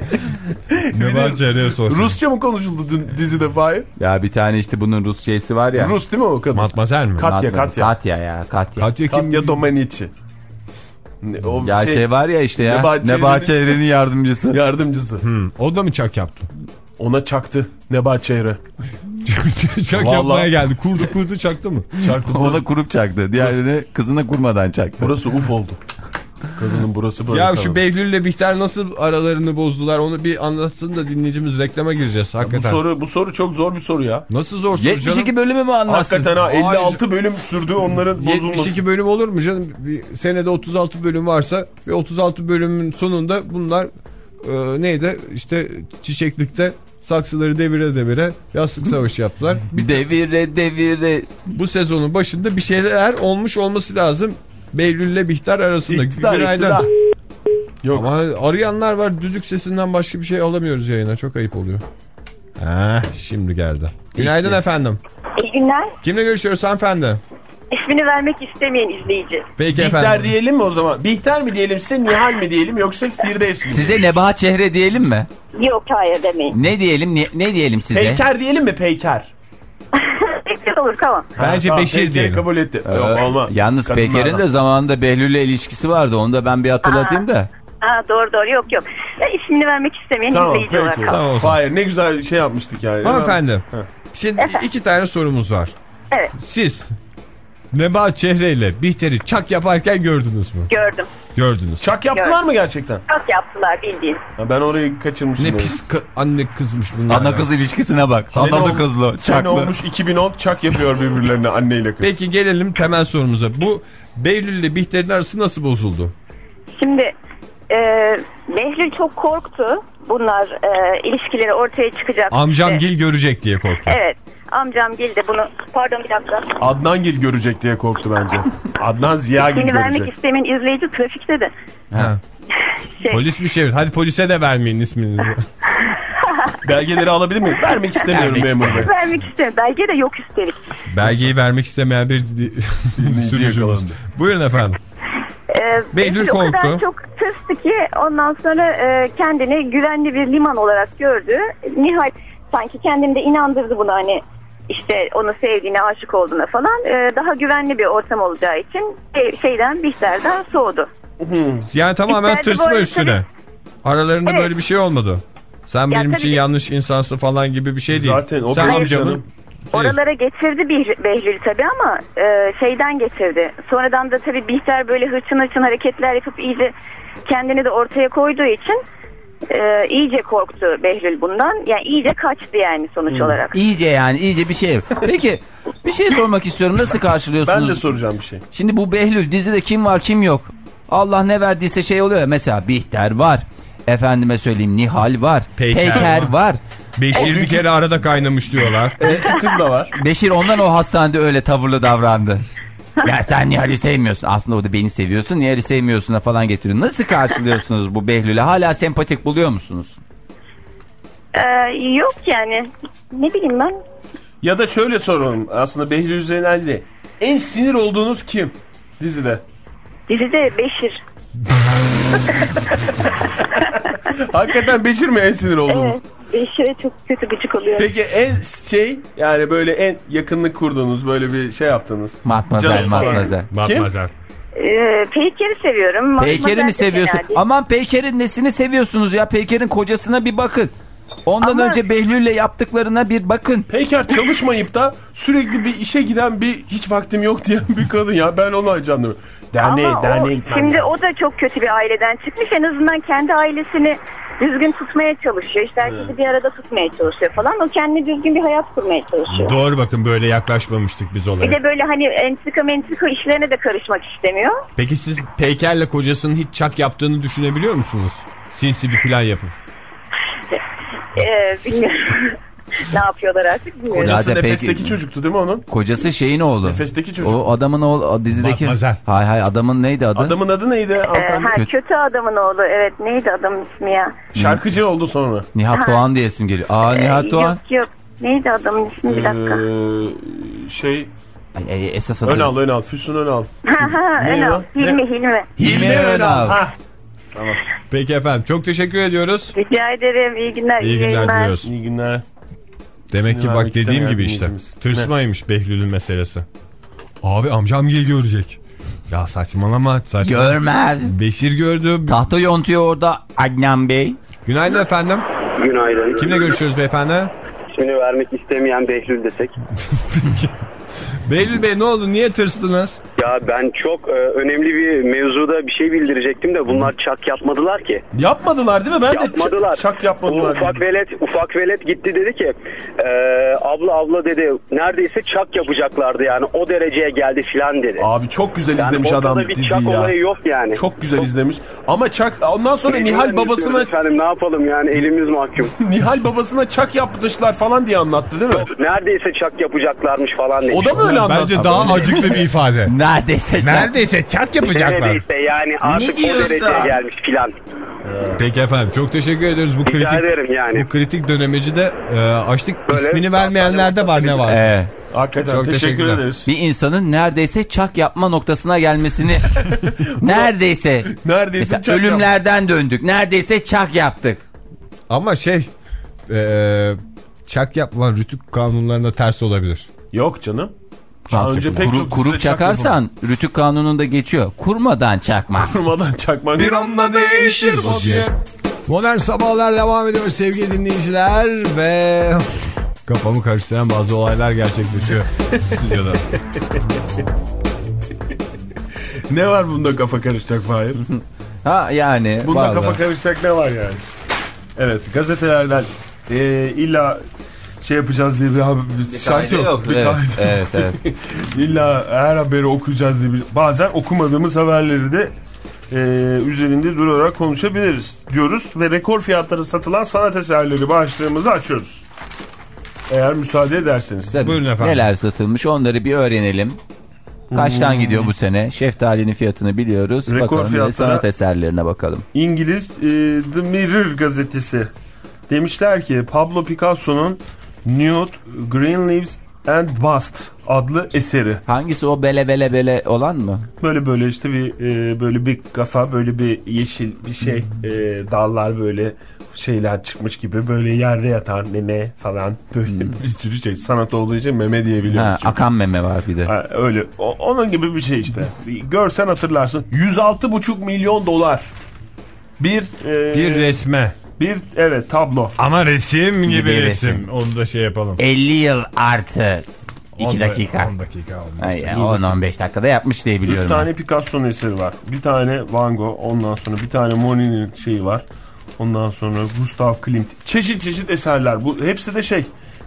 Nebahat Çehre'ye sorsun. Rusça mı konuşuldu dün dizide Fahir? Ya bir tane işte bunun Rus şeysi var ya. Rus değil mi o kadın? Matmazel mi? Katya, Katya, Katya. Katya ya Katya. Katya kim? Katya Domenici. Ne- O Ya şey, var ya işte ya. Nebahat Nebahat Çehre'nin- Çehre'nin yardımcısı. yardımcısı. Hmm, o da mı çak yaptı? Ona çaktı Nebahat Çehre. Çak Vallahi- yapmaya geldi. Kurdu kurdu çaktı mı? Çaktı. Ona kurup çaktı. Diğerine kızına kurmadan çaktı. Burası uf oldu. Kadının burası böyle. Ya kaldı. şu Behlül'le Bihter nasıl aralarını bozdular onu bir anlatsın da dinleyicimiz reklama gireceğiz bu hakikaten. soru bu soru çok zor bir soru ya. Nasıl zor soru yetmiş iki canım? bölümü mü anlatsın? Hakikaten ha elli altı Hayır. bölüm sürdü onların bozulması. yetmiş iki bölüm olur mu canım? Bir senede otuz altı bölüm varsa ve otuz altı bölümün sonunda bunlar e, neydi? İşte çiçeklikte saksıları devire devire yastık savaşı yaptılar. Bir de Devire devire. bu sezonun başında bir şeyler olmuş olması lazım. Behlül'le Bihter arasında. İktidar, Günaydın. iktidar. Yok. Ama arayanlar var. Düdük sesinden başka bir şey alamıyoruz yayına. Çok ayıp oluyor. Heh, şimdi geldi. Günaydın İşte. efendim. İyi günler. Kimle görüşüyoruz hanımefendi? İsmini vermek istemeyen izleyici. Peki Bihter efendim. diyelim mi o zaman? Bihter mi diyelim size, Nihal mi diyelim yoksa Firdevs mi? Size Nebahat Çehre diyelim mi? Yok hayır demeyin. Ne diyelim ne, ne diyelim size? Peyker diyelim mi Peyker? Peki olur tamam. Bence Ha, Beşir Peyker'i diyelim. kabul etti. Ee, Yok olmaz. Yalnız Kadınlardan. Peyker'in de zamanında Behlül'le ilişkisi vardı. Onu da ben bir hatırlatayım da. Ha, doğru doğru yok yok. Ya, ismini vermek istemeyen Tamam izleyici olarak peki. kalın. Tamam o zaman. Hayır ne güzel şey yapmıştık yani. Hanımefendi. Ha. Şimdi iki tane sorumuz var. Evet. Siz Nebahat Çehre ile Bihter'i çak yaparken gördünüz mü? Gördüm. Gördünüz. Çak yaptılar mı gerçekten? Çok yaptılar bildiğin. Ha, ben orayı kaçırmışım. Ne böyle. pis ka- anne kızmış bunlar. Ana ya. kız ilişkisine bak. Sene Analı ol- kızlı. Sene Çaklı. olmuş iki bin on çak yapıyor birbirlerine anneyle kız. Peki gelelim temel sorumuza. Bu Behlül ile Bihter'in arası nasıl bozuldu? Şimdi e, Behlül çok korktu. Bunlar e, ilişkileri ortaya çıkacak. Amcam İşte- Gil görecek diye korktu. Evet. Amcam Gil de bunu... Pardon bir dakika. Adnangil görecek diye korktu bence. Adnan Ziyagil İsmini vermek görecek. istemeyen izleyici trafikte de. Ha. Şey, Polis mi çevir? Hadi polise de vermeyin isminizi. Belgeleri alabilir miyim? Vermek istemiyorum memur bey. vermek istemiyorum. Belge de yok üstelik. Belgeyi vermek istemeyen bir di- sürücümüz. yakalandı. Buyurun efendim. Ee, Behlül o kadar korktu. çok tırstı ki ondan sonra e, kendini güvenli bir liman olarak gördü. Nihal sanki kendini de inandırdı buna hani işte onu sevdiğine, aşık olduğuna falan. Ee, daha güvenli bir ortam olacağı için e, şeyden Bihter'den soğudu. Yani tamamen İçeride tırsma böyle üstüne. tabii- Aralarında Evet. böyle bir şey olmadı. Sen benim tabii için ki- yanlış insansın falan gibi bir şey değil. Zaten o Sen benim amcamın canım. Oralara getirdi Bih- Behlül tabii ama e, şeyden getirdi. Sonradan da tabii Bihter böyle hırçın hırçın hareketler yapıp iyice kendini de ortaya koyduğu için e, iyice korktu Behlül bundan. Yani iyice kaçtı yani sonuç olarak. İyice yani iyice bir şey. Peki bir şey sormak istiyorum. Nasıl karşılıyorsunuz? Ben de soracağım bir şey. Şimdi bu Behlül dizide kim var kim yok. Allah ne verdiyse şey oluyor ya. Mesela Bihter var. Efendime söyleyeyim Nihal var. Peyker Peyker var. var. Beşir bir kere arada kaynamış diyorlar. Kız da var. Beşir ondan o hastanede öyle tavırlı davrandı. Ya sen Nihal'i sevmiyorsun. Aslında o da beni seviyorsun. Nihal'i sevmiyorsun da falan getiriyor. Nasıl karşılıyorsunuz bu Behlül'ü? Hala sempatik buluyor musunuz? Ee, yok yani. Ne bileyim ben. Ya da şöyle soralım. Aslında Behlül üzerinden de. En sinir olduğunuz kim dizide? Dizide Beşir. Hakikaten Beşir mi en sinir olduğunuz? Evet. Beşir'e çok kötü gıcık oluyor. Peki en şey yani böyle en yakınlık kurduğunuz böyle bir şey yaptınız. Matmazel, Canım falan. matmazel. Matmazel. Ee, Peyker'i seviyorum. Peyker'i Matmazel mi de seviyorsun? fena değil. Aman Peyker'in nesini seviyorsunuz ya? Peyker'in kocasına bir bakın. Ondan Ama- önce Behlül'le yaptıklarına bir bakın. Peyker çalışmayıp da sürekli bir işe giden bir hiç vaktim yok diyen bir kadın ya. Ben onu acımdım. Derneğe, Ama derneğe o, gitmem şimdi lazım. o da çok kötü bir aileden çıkmış. En azından kendi ailesini düzgün tutmaya çalışıyor. İşte herkesi Evet. bir arada tutmaya çalışıyor falan. O kendine düzgün bir hayat kurmaya çalışıyor. Doğru, bakın böyle yaklaşmamıştık biz Bir olaya. de böyle hani entrika mentrika işlerine de karışmak istemiyor. Peki siz Peyker'le kocasının hiç çak yaptığını düşünebiliyor musunuz? Sinsi bir plan yapıp. Ee, bilmiyorum. Ne yapıyorlar artık bilmiyorum. Kocası Zaten nefesteki peki- çocuktu değil mi onun? Kocası şeyin oğlu. Nefesteki çocuk. O adamın oğlu o dizideki. Matmazel. Hay hay adamın neydi adı? Adamın adı neydi Ee, hanımefendi? ha, kötü. kötü adamın oğlu. Evet, neydi adamın ismi ya? Şarkıcı oldu sonra. Nihat Doğan diye isim geliyor. Aa Nihat Doğan. Yok yok. Neydi adamın ismi, bir dakika. Ee, şey Ay, ay, esas adı. Önal Önal Füsun Önal. Ha ha, Ne Önal. o? Hilmi Hilmi. Hilmi Önal. Ha. Peki efendim, çok teşekkür ediyoruz. Rica ederim. İyi günler. İyi günler yayınlar. diliyoruz. İyi günler. Demek ki Sinir bak vermek dediğim istemeyen gibi işte. dinleyicimiz. Tırsmaymış Behlül'ün meselesi. Abi amcam gel görecek. Ya saçmalama saçma. Görmez. Beşir gördü. Tahta yontuyor orada Adnan Bey. Günaydın efendim. Günaydın. Kimle görüşüyoruz beyefendi? İsmini vermek istemeyen Behlül desek. Behlül Bey ne oldu? Niye tırstınız? Ya ben çok e, önemli bir mevzuda bir şey bildirecektim de bunlar çak yapmadılar ki. Yapmadılar değil mi? Ben Yapmadılar. de çak yapmadılar. O ufak velet, ufak velet gitti dedi ki e, abla abla dedi neredeyse çak yapacaklardı yani o dereceye geldi filan dedi. Abi çok güzel Yani izlemiş ortada adam bir diziyi çak ya. olayı yok yani. Çok güzel izlemiş. Ama çak ondan sonra Mecburen Nihal izliyoruz babasına efendim, ne yapalım yani elimiz mahkum. Nihal babasına çak yapmışlar falan diye anlattı değil mi? Neredeyse çak yapacaklarmış falan demiş. O da mı öyle anlattı? Bence daha acıklı bir ifade. Neredeyse. Neredeyse çak yapacaklar. Neredeyse yani artık o diyorsun? dereceye gelmiş filan. Peki efendim, çok teşekkür ediyoruz. Bu Rica kritik ederim yani. bu kritik dönemeci de e, açtık. Böyle İsmini vermeyenler de var ne var. Ee, Hakikaten Çok teşekkür teşekkürler. ederiz. bir insanın neredeyse çak yapma noktasına gelmesini neredeyse Neredeyse mesela çak yap- ölümlerden döndük. Neredeyse çak yaptık. Ama şey e, çak yapma rütük kanunlarına ters olabilir. Yok canım. Daha önce pek Kuru, çok kurup dizide çak çakarsan rütük kanununda geçiyor. Kurmadan çakma. yapılmadan çakmak. Bir anda değişir vaziyet. Modern Sabahlar devam ediyor sevgili dinleyiciler ve kafamı karıştıran bazı olaylar gerçekleşiyor stüdyoda. Ne var bunda kafa karışacak Fahir? Ha yani. Bunda vallahi. kafa karışacak ne var yani? Evet, gazetelerden e, illa şey yapacağız diye bir, haber, bir şart yok. yok. Bir Evet, kaide. evet, evet. İlla her haberi okuyacağız diye bir, bazen okumadığımız haberleri de e, üzerinde durarak konuşabiliriz diyoruz ve rekor fiyatları satılan sanat eserleri başlığımızı açıyoruz. Eğer müsaade ederseniz. Tabii. Buyurun efendim. Neler satılmış onları bir öğrenelim. Kaçtan gidiyor bu sene? Şeftalinin fiyatını biliyoruz. Rekor bakalım bir de fiyatlara- sanat eserlerine bakalım. İngiliz e, The Mirror gazetesi demişler ki Pablo Picasso'nun Nude, Green Leaves and Bust adlı eseri. Hangisi o bele bele bele olan mı? Böyle böyle işte bir e, böyle bir kafa, böyle bir yeşil bir şey, e, dallar, böyle şeyler çıkmış gibi, böyle yerde yatan nene falan, böyle bir sürü şey. Sanat olduğu için meme diyebiliyoruz. Ha, çünkü. akan meme var bir de. Ha, öyle o, onun gibi bir şey işte. Görsen hatırlarsın. yüz altı buçuk milyon dolar. Bir e, Bir resme. bir evet tablo. Ama resim gibi, Gibi resim. resim. Onu da şey yapalım. elli yıl artı iki on dakika. on dakika olmuş. Ay, on on beş dakikada yapmış diye Üç biliyorum. tane Picasso'nun eseri var. Bir tane Van Gogh, ondan sonra bir tane Monet'in şeyi var. Ondan sonra Gustav Klimt. Çeşit çeşit eserler. Bu hepsi de şey.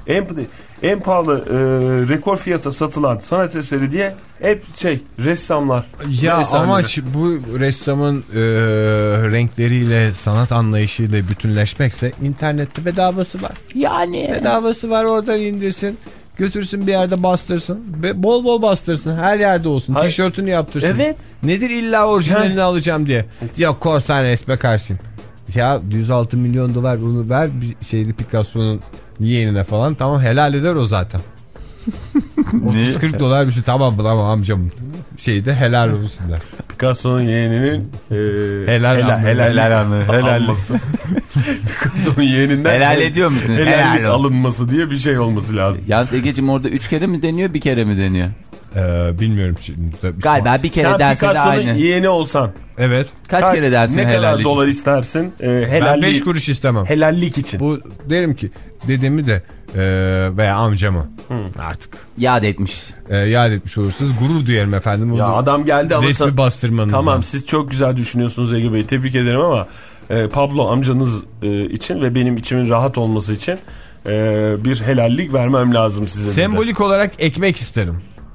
En, en pahalı e, rekor fiyata satılan sanat eseri diye hep şey ressamlar. Ya resamları. amaç bu ressamın e, renkleriyle sanat anlayışıyla bütünleşmekse internette bedavası var. Yani. Bedavası var, oradan indirsin. Götürsün bir yerde bastırsın. Ve bol bol bastırsın. Her yerde olsun. Hayır. Tişörtünü yaptırsın. Evet. Nedir illa orijinalini alacağım diye. Yok korsan resme karşıyım. Ya yüz altı milyon dolar bunu ver bir şeydi Picasso'nun yeğenine falan. Tamam helal eder o zaten. otuz kırk dolar bir şey. Tamam tamam amcam. Şeyde helal olsun der. Picasso'nun yeğeninin e, helal helal, helal, helal anı. Helal alması. Picasso'nun yeğeninden helal ediyor musun? helallik Helal alınması diye bir şey olması lazım. Yalnız Egeciğim orada üç kere mi deniyor bir kere mi deniyor? Ee, bilmiyorum şimdi. Galiba bir kere sen derse de aynı. Sen Picasso'nun yeğeni olsan. Evet. Kaç Ka kere dersin ne helallik? kadar dolar istersin? E, helallik, ben beş kuruş istemem. Helallik için. Bu derim ki dedemi de e, veya amcamı Hı. artık yad etmiş. E, yad etmiş olursunuz. Gurur duyarım efendim. Ya adam geldi ama resmi bastırmanızdan. Tamam siz çok güzel düşünüyorsunuz Ege Bey. Tebrik ederim ama e, Pablo amcanız e, için ve benim içimin rahat olması için e, bir helallik vermem lazım size. Sembolik de. olarak ekmek isterim.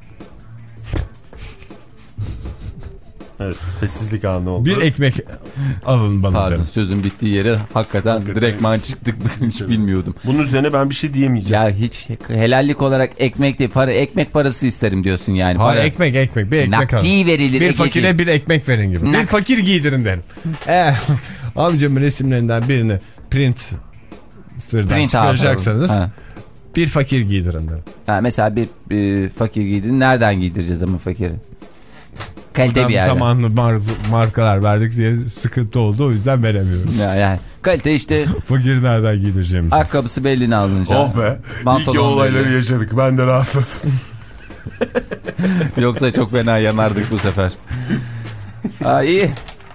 Evet, sessizlik anı oldu. Bir ekmek alın bana. Pardon derim. sözün bittiği yere hakikaten, hakikaten direktman çıktık, hiç bilmiyordum. Bunun üzerine ben bir şey diyemeyeceğim. Ya hiç helallik olarak ekmek değil, para, ekmek parası isterim diyorsun yani. Hayır para. ekmek ekmek bir ekmek nakdi alın. verilir. Bir Egeci. fakire bir ekmek verin gibi. Nak bir fakir giydirin derim. Eğer amcamın resimlerinden birini print print çıkaracaksanız bir fakir giydirin derim. Ha, mesela bir, bir fakir giydin, nereden giydireceğiz ama fakiri? Kalite bir yerden. Zamanlı mar markalar verdik diye sıkıntı oldu, o yüzden veremiyoruz. Ya yani kalite işte. Fakir nereden giydireceğimiz. Ayakkabısı belline alınca. Oh be. İyi ki olayları belli. Yaşadık. Ben de rahatladım. Yoksa çok fena yanardık bu sefer. Aa, iyi.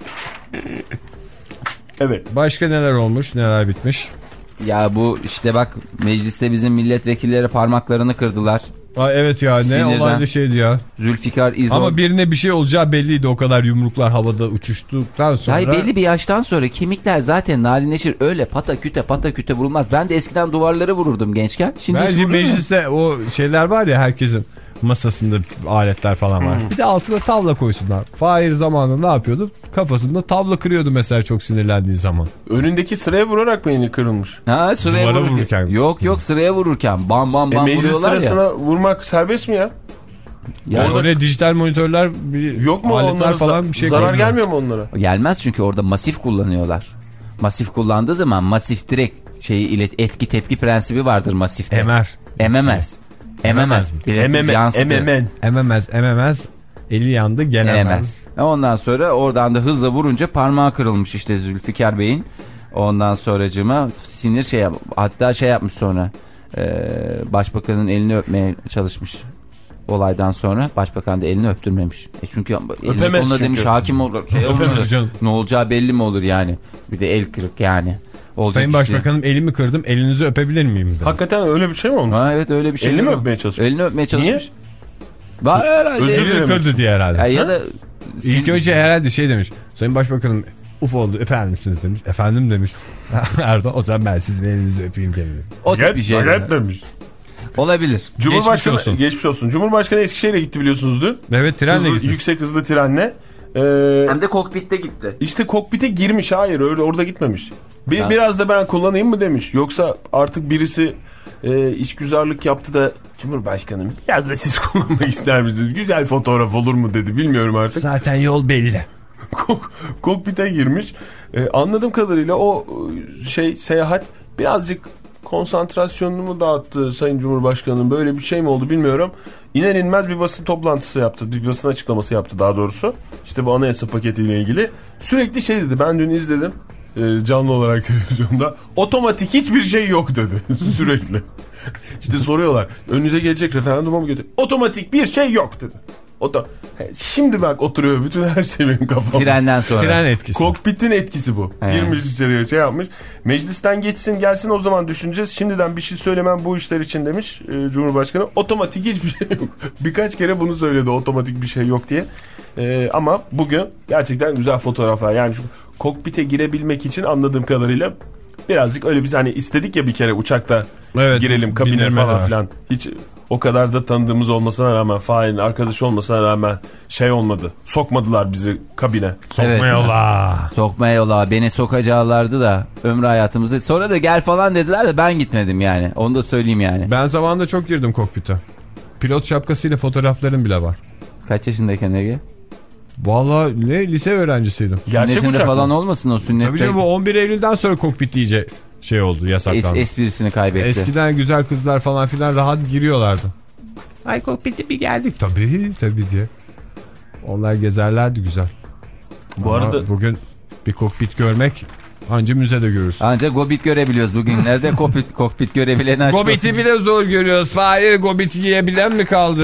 Evet. Başka neler olmuş, neler bitmiş? Ya bu işte bak, mecliste bizim milletvekilleri parmaklarını kırdılar. Aa, evet ya, ne sinirden. olaylı şeydi ya. Zülfikar İzol. Ama birine bir şey olacağı belliydi, o kadar yumruklar havada uçuştuktan sonra. Hayır, belli bir yaştan sonra kemikler zaten narinleşir, öyle pata küte pata küte vurulmaz. Ben de eskiden duvarlara vururdum gençken. Şimdi bence mecliste o şeyler var ya, herkesin masasında aletler falan var. Hmm. Bir de altına tavla koysunlar. Fahir zamanında ne yapıyordu? Kafasında tavla kırıyordu mesela çok sinirlendiği zaman. Önündeki sıraya vurarak mı yine kırılmış? Ha, sıraya Duvara vururken. vururken. Yok yok, sıraya vururken bam bam bam e, vuruyorlar ya. Meclis sırasına vurmak serbest mi ya? Yani orada dijital monitörler, bir yok mu aletler falan bir şey zarar koymuyor. gelmiyor mu onlara? Gelmez çünkü orada masif kullanıyorlar. Masif kullandığı zaman masif direkt şeyi ilet, etki tepki prensibi vardır masifte. Emer. Ememez. Ememez. Ememez. Ememez. Ememez. Eli yandı gelemez. Gelemez. Ondan sonra oradan da hızla vurunca parmağı kırılmış işte Zülfikar Bey'in. Ondan sonracığıma sinir şey yap, hatta şey yapmış sonra. E, başbakanın elini öpmeye çalışmış. Olaydan sonra başbakan da elini öptürmemiş. E çünkü elini koluna demiş hakim olur. Şey olur. Ne olacağı belli mi olur yani? Bir de el kırık yani. Olacak Sayın Başbakanım şey. Elimi kırdım, elinizi öpebilir miyim? Dedim. Hakikaten öyle bir şey mi olmuş? Ha, evet öyle bir şey. Elini mi öpmeye çalışmış? Elini öpmeye çalışmış. Niye? Var herhalde. Özür dilerim. Kırdı diye herhalde. Ya, ya da İlk önce herhalde şey demiş. Sayın Başbakanım uf oldu, öper misiniz demiş. Efendim demiş. Erdoğan o zaman ben sizin elinizi öpeyim dedim. O tip bir şey. demiş. Olabilir. Cumhurbaşkanı geçmiş olsun. geçmiş olsun. Cumhurbaşkanı Eskişehir'e gitti biliyorsunuz dün. Evet, trenle hızlı, gitmiş. Yüksek hızlı trenle. Ee, Hem de kokpitte gitti. İşte kokpite girmiş, hayır öyle orada gitmemiş. Bir, biraz da ben kullanayım mı demiş. Yoksa artık birisi e, işgüzarlık yaptı da Cumhurbaşkanım biraz da siz kullanmak ister misiniz? Güzel fotoğraf olur mu dedi, bilmiyorum artık. Zaten yol belli. Kok, kokpite girmiş. Ee, anladığım kadarıyla o şey seyahat birazcık konsantrasyonunu mu dağıttı Sayın Cumhurbaşkanı'nın, böyle bir şey mi oldu bilmiyorum. İner inmez bir basın toplantısı yaptı. Bir basın açıklaması yaptı daha doğrusu. İşte bu anayasa paketiyle ilgili. Sürekli şey dedi, ben dün izledim e, canlı olarak televizyonda. Otomatik hiçbir şey yok dedi sürekli. İşte soruyorlar, önünüze gelecek referanduma mı götür? Otomatik bir şey yok dedi. Oto Şimdi bak oturuyor bütün her şey benim kafamda. Trenden sonra. Tren etkisi. Kokpitin etkisi bu. He. Girmiş içeriye şey yapmış. Meclisten geçsin gelsin o zaman düşüneceğiz. Şimdiden bir şey söylemem bu işler için demiş e, Cumhurbaşkanı. Otomatik hiçbir şey yok. Birkaç kere bunu söyledi, otomatik bir şey yok diye. E, ama bugün gerçekten güzel fotoğraflar. Yani şu kokpite girebilmek için anladığım kadarıyla birazcık öyle biz hani istedik ya bir kere uçakta Evet, girelim kabine bindirme falan var. filan. Hiç o kadar da tanıdığımız olmasına rağmen, Fahir'in arkadaşı olmasına rağmen şey olmadı. Sokmadılar bizi kabine. Evet. Yola. Sokmaya yola. Beni sokacaklardı da ömrü hayatımızda. Sonra da gel falan dediler de ben gitmedim yani. Onu da söyleyeyim yani. Ben zamanında çok girdim kokpite. Pilot şapkasıyla fotoğraflarım bile var. Kaç yaşındayken Ege? Vallahi ne lise öğrencisiydim. Gerçek Sünnetinde uçak falan mı? olmasın o sünnette. Tabii canım, bu on bir Eylül'den sonra kokpit iyice şey oldu, es, yasaklandı. esprisini kaybetti. Eskiden güzel kızlar falan filan rahat giriyorlardı. Ay kokpite bir geldik. Tabii tabii diye. Onlar gezerlerdi güzel. Bu Ama arada bugün bir kokpit görmek anca müzede görürsün. Ancak Gobit görebiliyoruz bugünlerde. kokpit, kokpit görebilen açmasın. Gobit'i bile zor görüyoruz. Hayır, Gobit'i yiyebilen mi kaldı?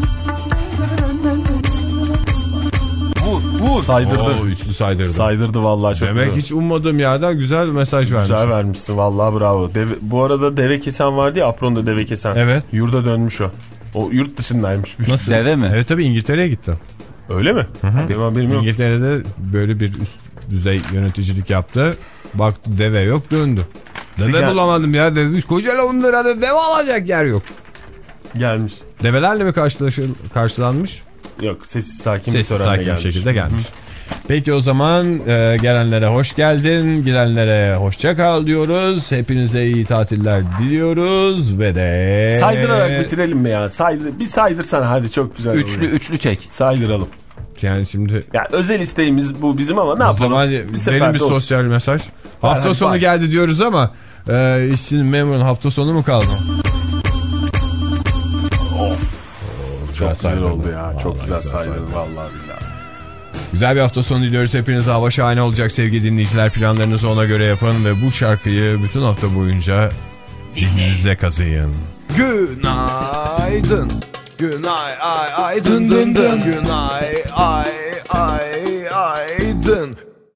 vur vur. Saydırdı. Oo, üçlü saydırdı. Saydırdı vallahi çok Demek güzel. hiç ummadığım yerden güzel bir mesaj vermiş. Güzel vermişsin vallahi, bravo. Deve, bu arada deve kesen vardı ya, Apron'da deve kesen. Evet. Yurda dönmüş o. O yurt dışındaymış. Nasıl? Deve mi? Evet tabii, İngiltere'ye gitti. Öyle mi? Benim haberim yok. İngiltere'de böyle bir üst düzey yöneticilik yaptı. Baktı deve yok, döndü. Deve gel- bulamadım ya demiş. Kocaeli on lirada deve alacak yer yok. Gelmiş. Develerle mi karşılaşır, karşılanmış? Yok, sessiz sakin Sessiz bir törenle sakin bir gelmiş. şekilde gelmiş. Peki o zaman e, gelenlere hoş geldin, gidenlere hoşça kal diyoruz. Hepinize iyi tatiller diliyoruz ve de... Saydırarak bitirelim mi ya? Saydır, bir saydırsana hadi, çok güzel Üçlü oluyor. üçlü çek. Saydıralım. Yani şimdi... Ya özel isteğimiz bu bizim ama ne O yapalım? zaman bir benim seferde bir olsun. sosyal mesaj. Hafta hadi sonu bak. geldi diyoruz ama e, işçinin, memurun hafta sonu mu kaldı? Of. Çok güzel saydırdın. oldu ya. Çok Vallahi güzel güzel saydırdın saydırdın. vallahi billahi. Güzel bir hafta sonu diliyoruz. Hepinize hava şahane olacak sevgili dinleyiciler. Planlarınızı ona göre yapın ve bu şarkıyı bütün hafta boyunca zihninizde kazıyın. Günaydın. Günay ay ay dın dın dın. Günaydın.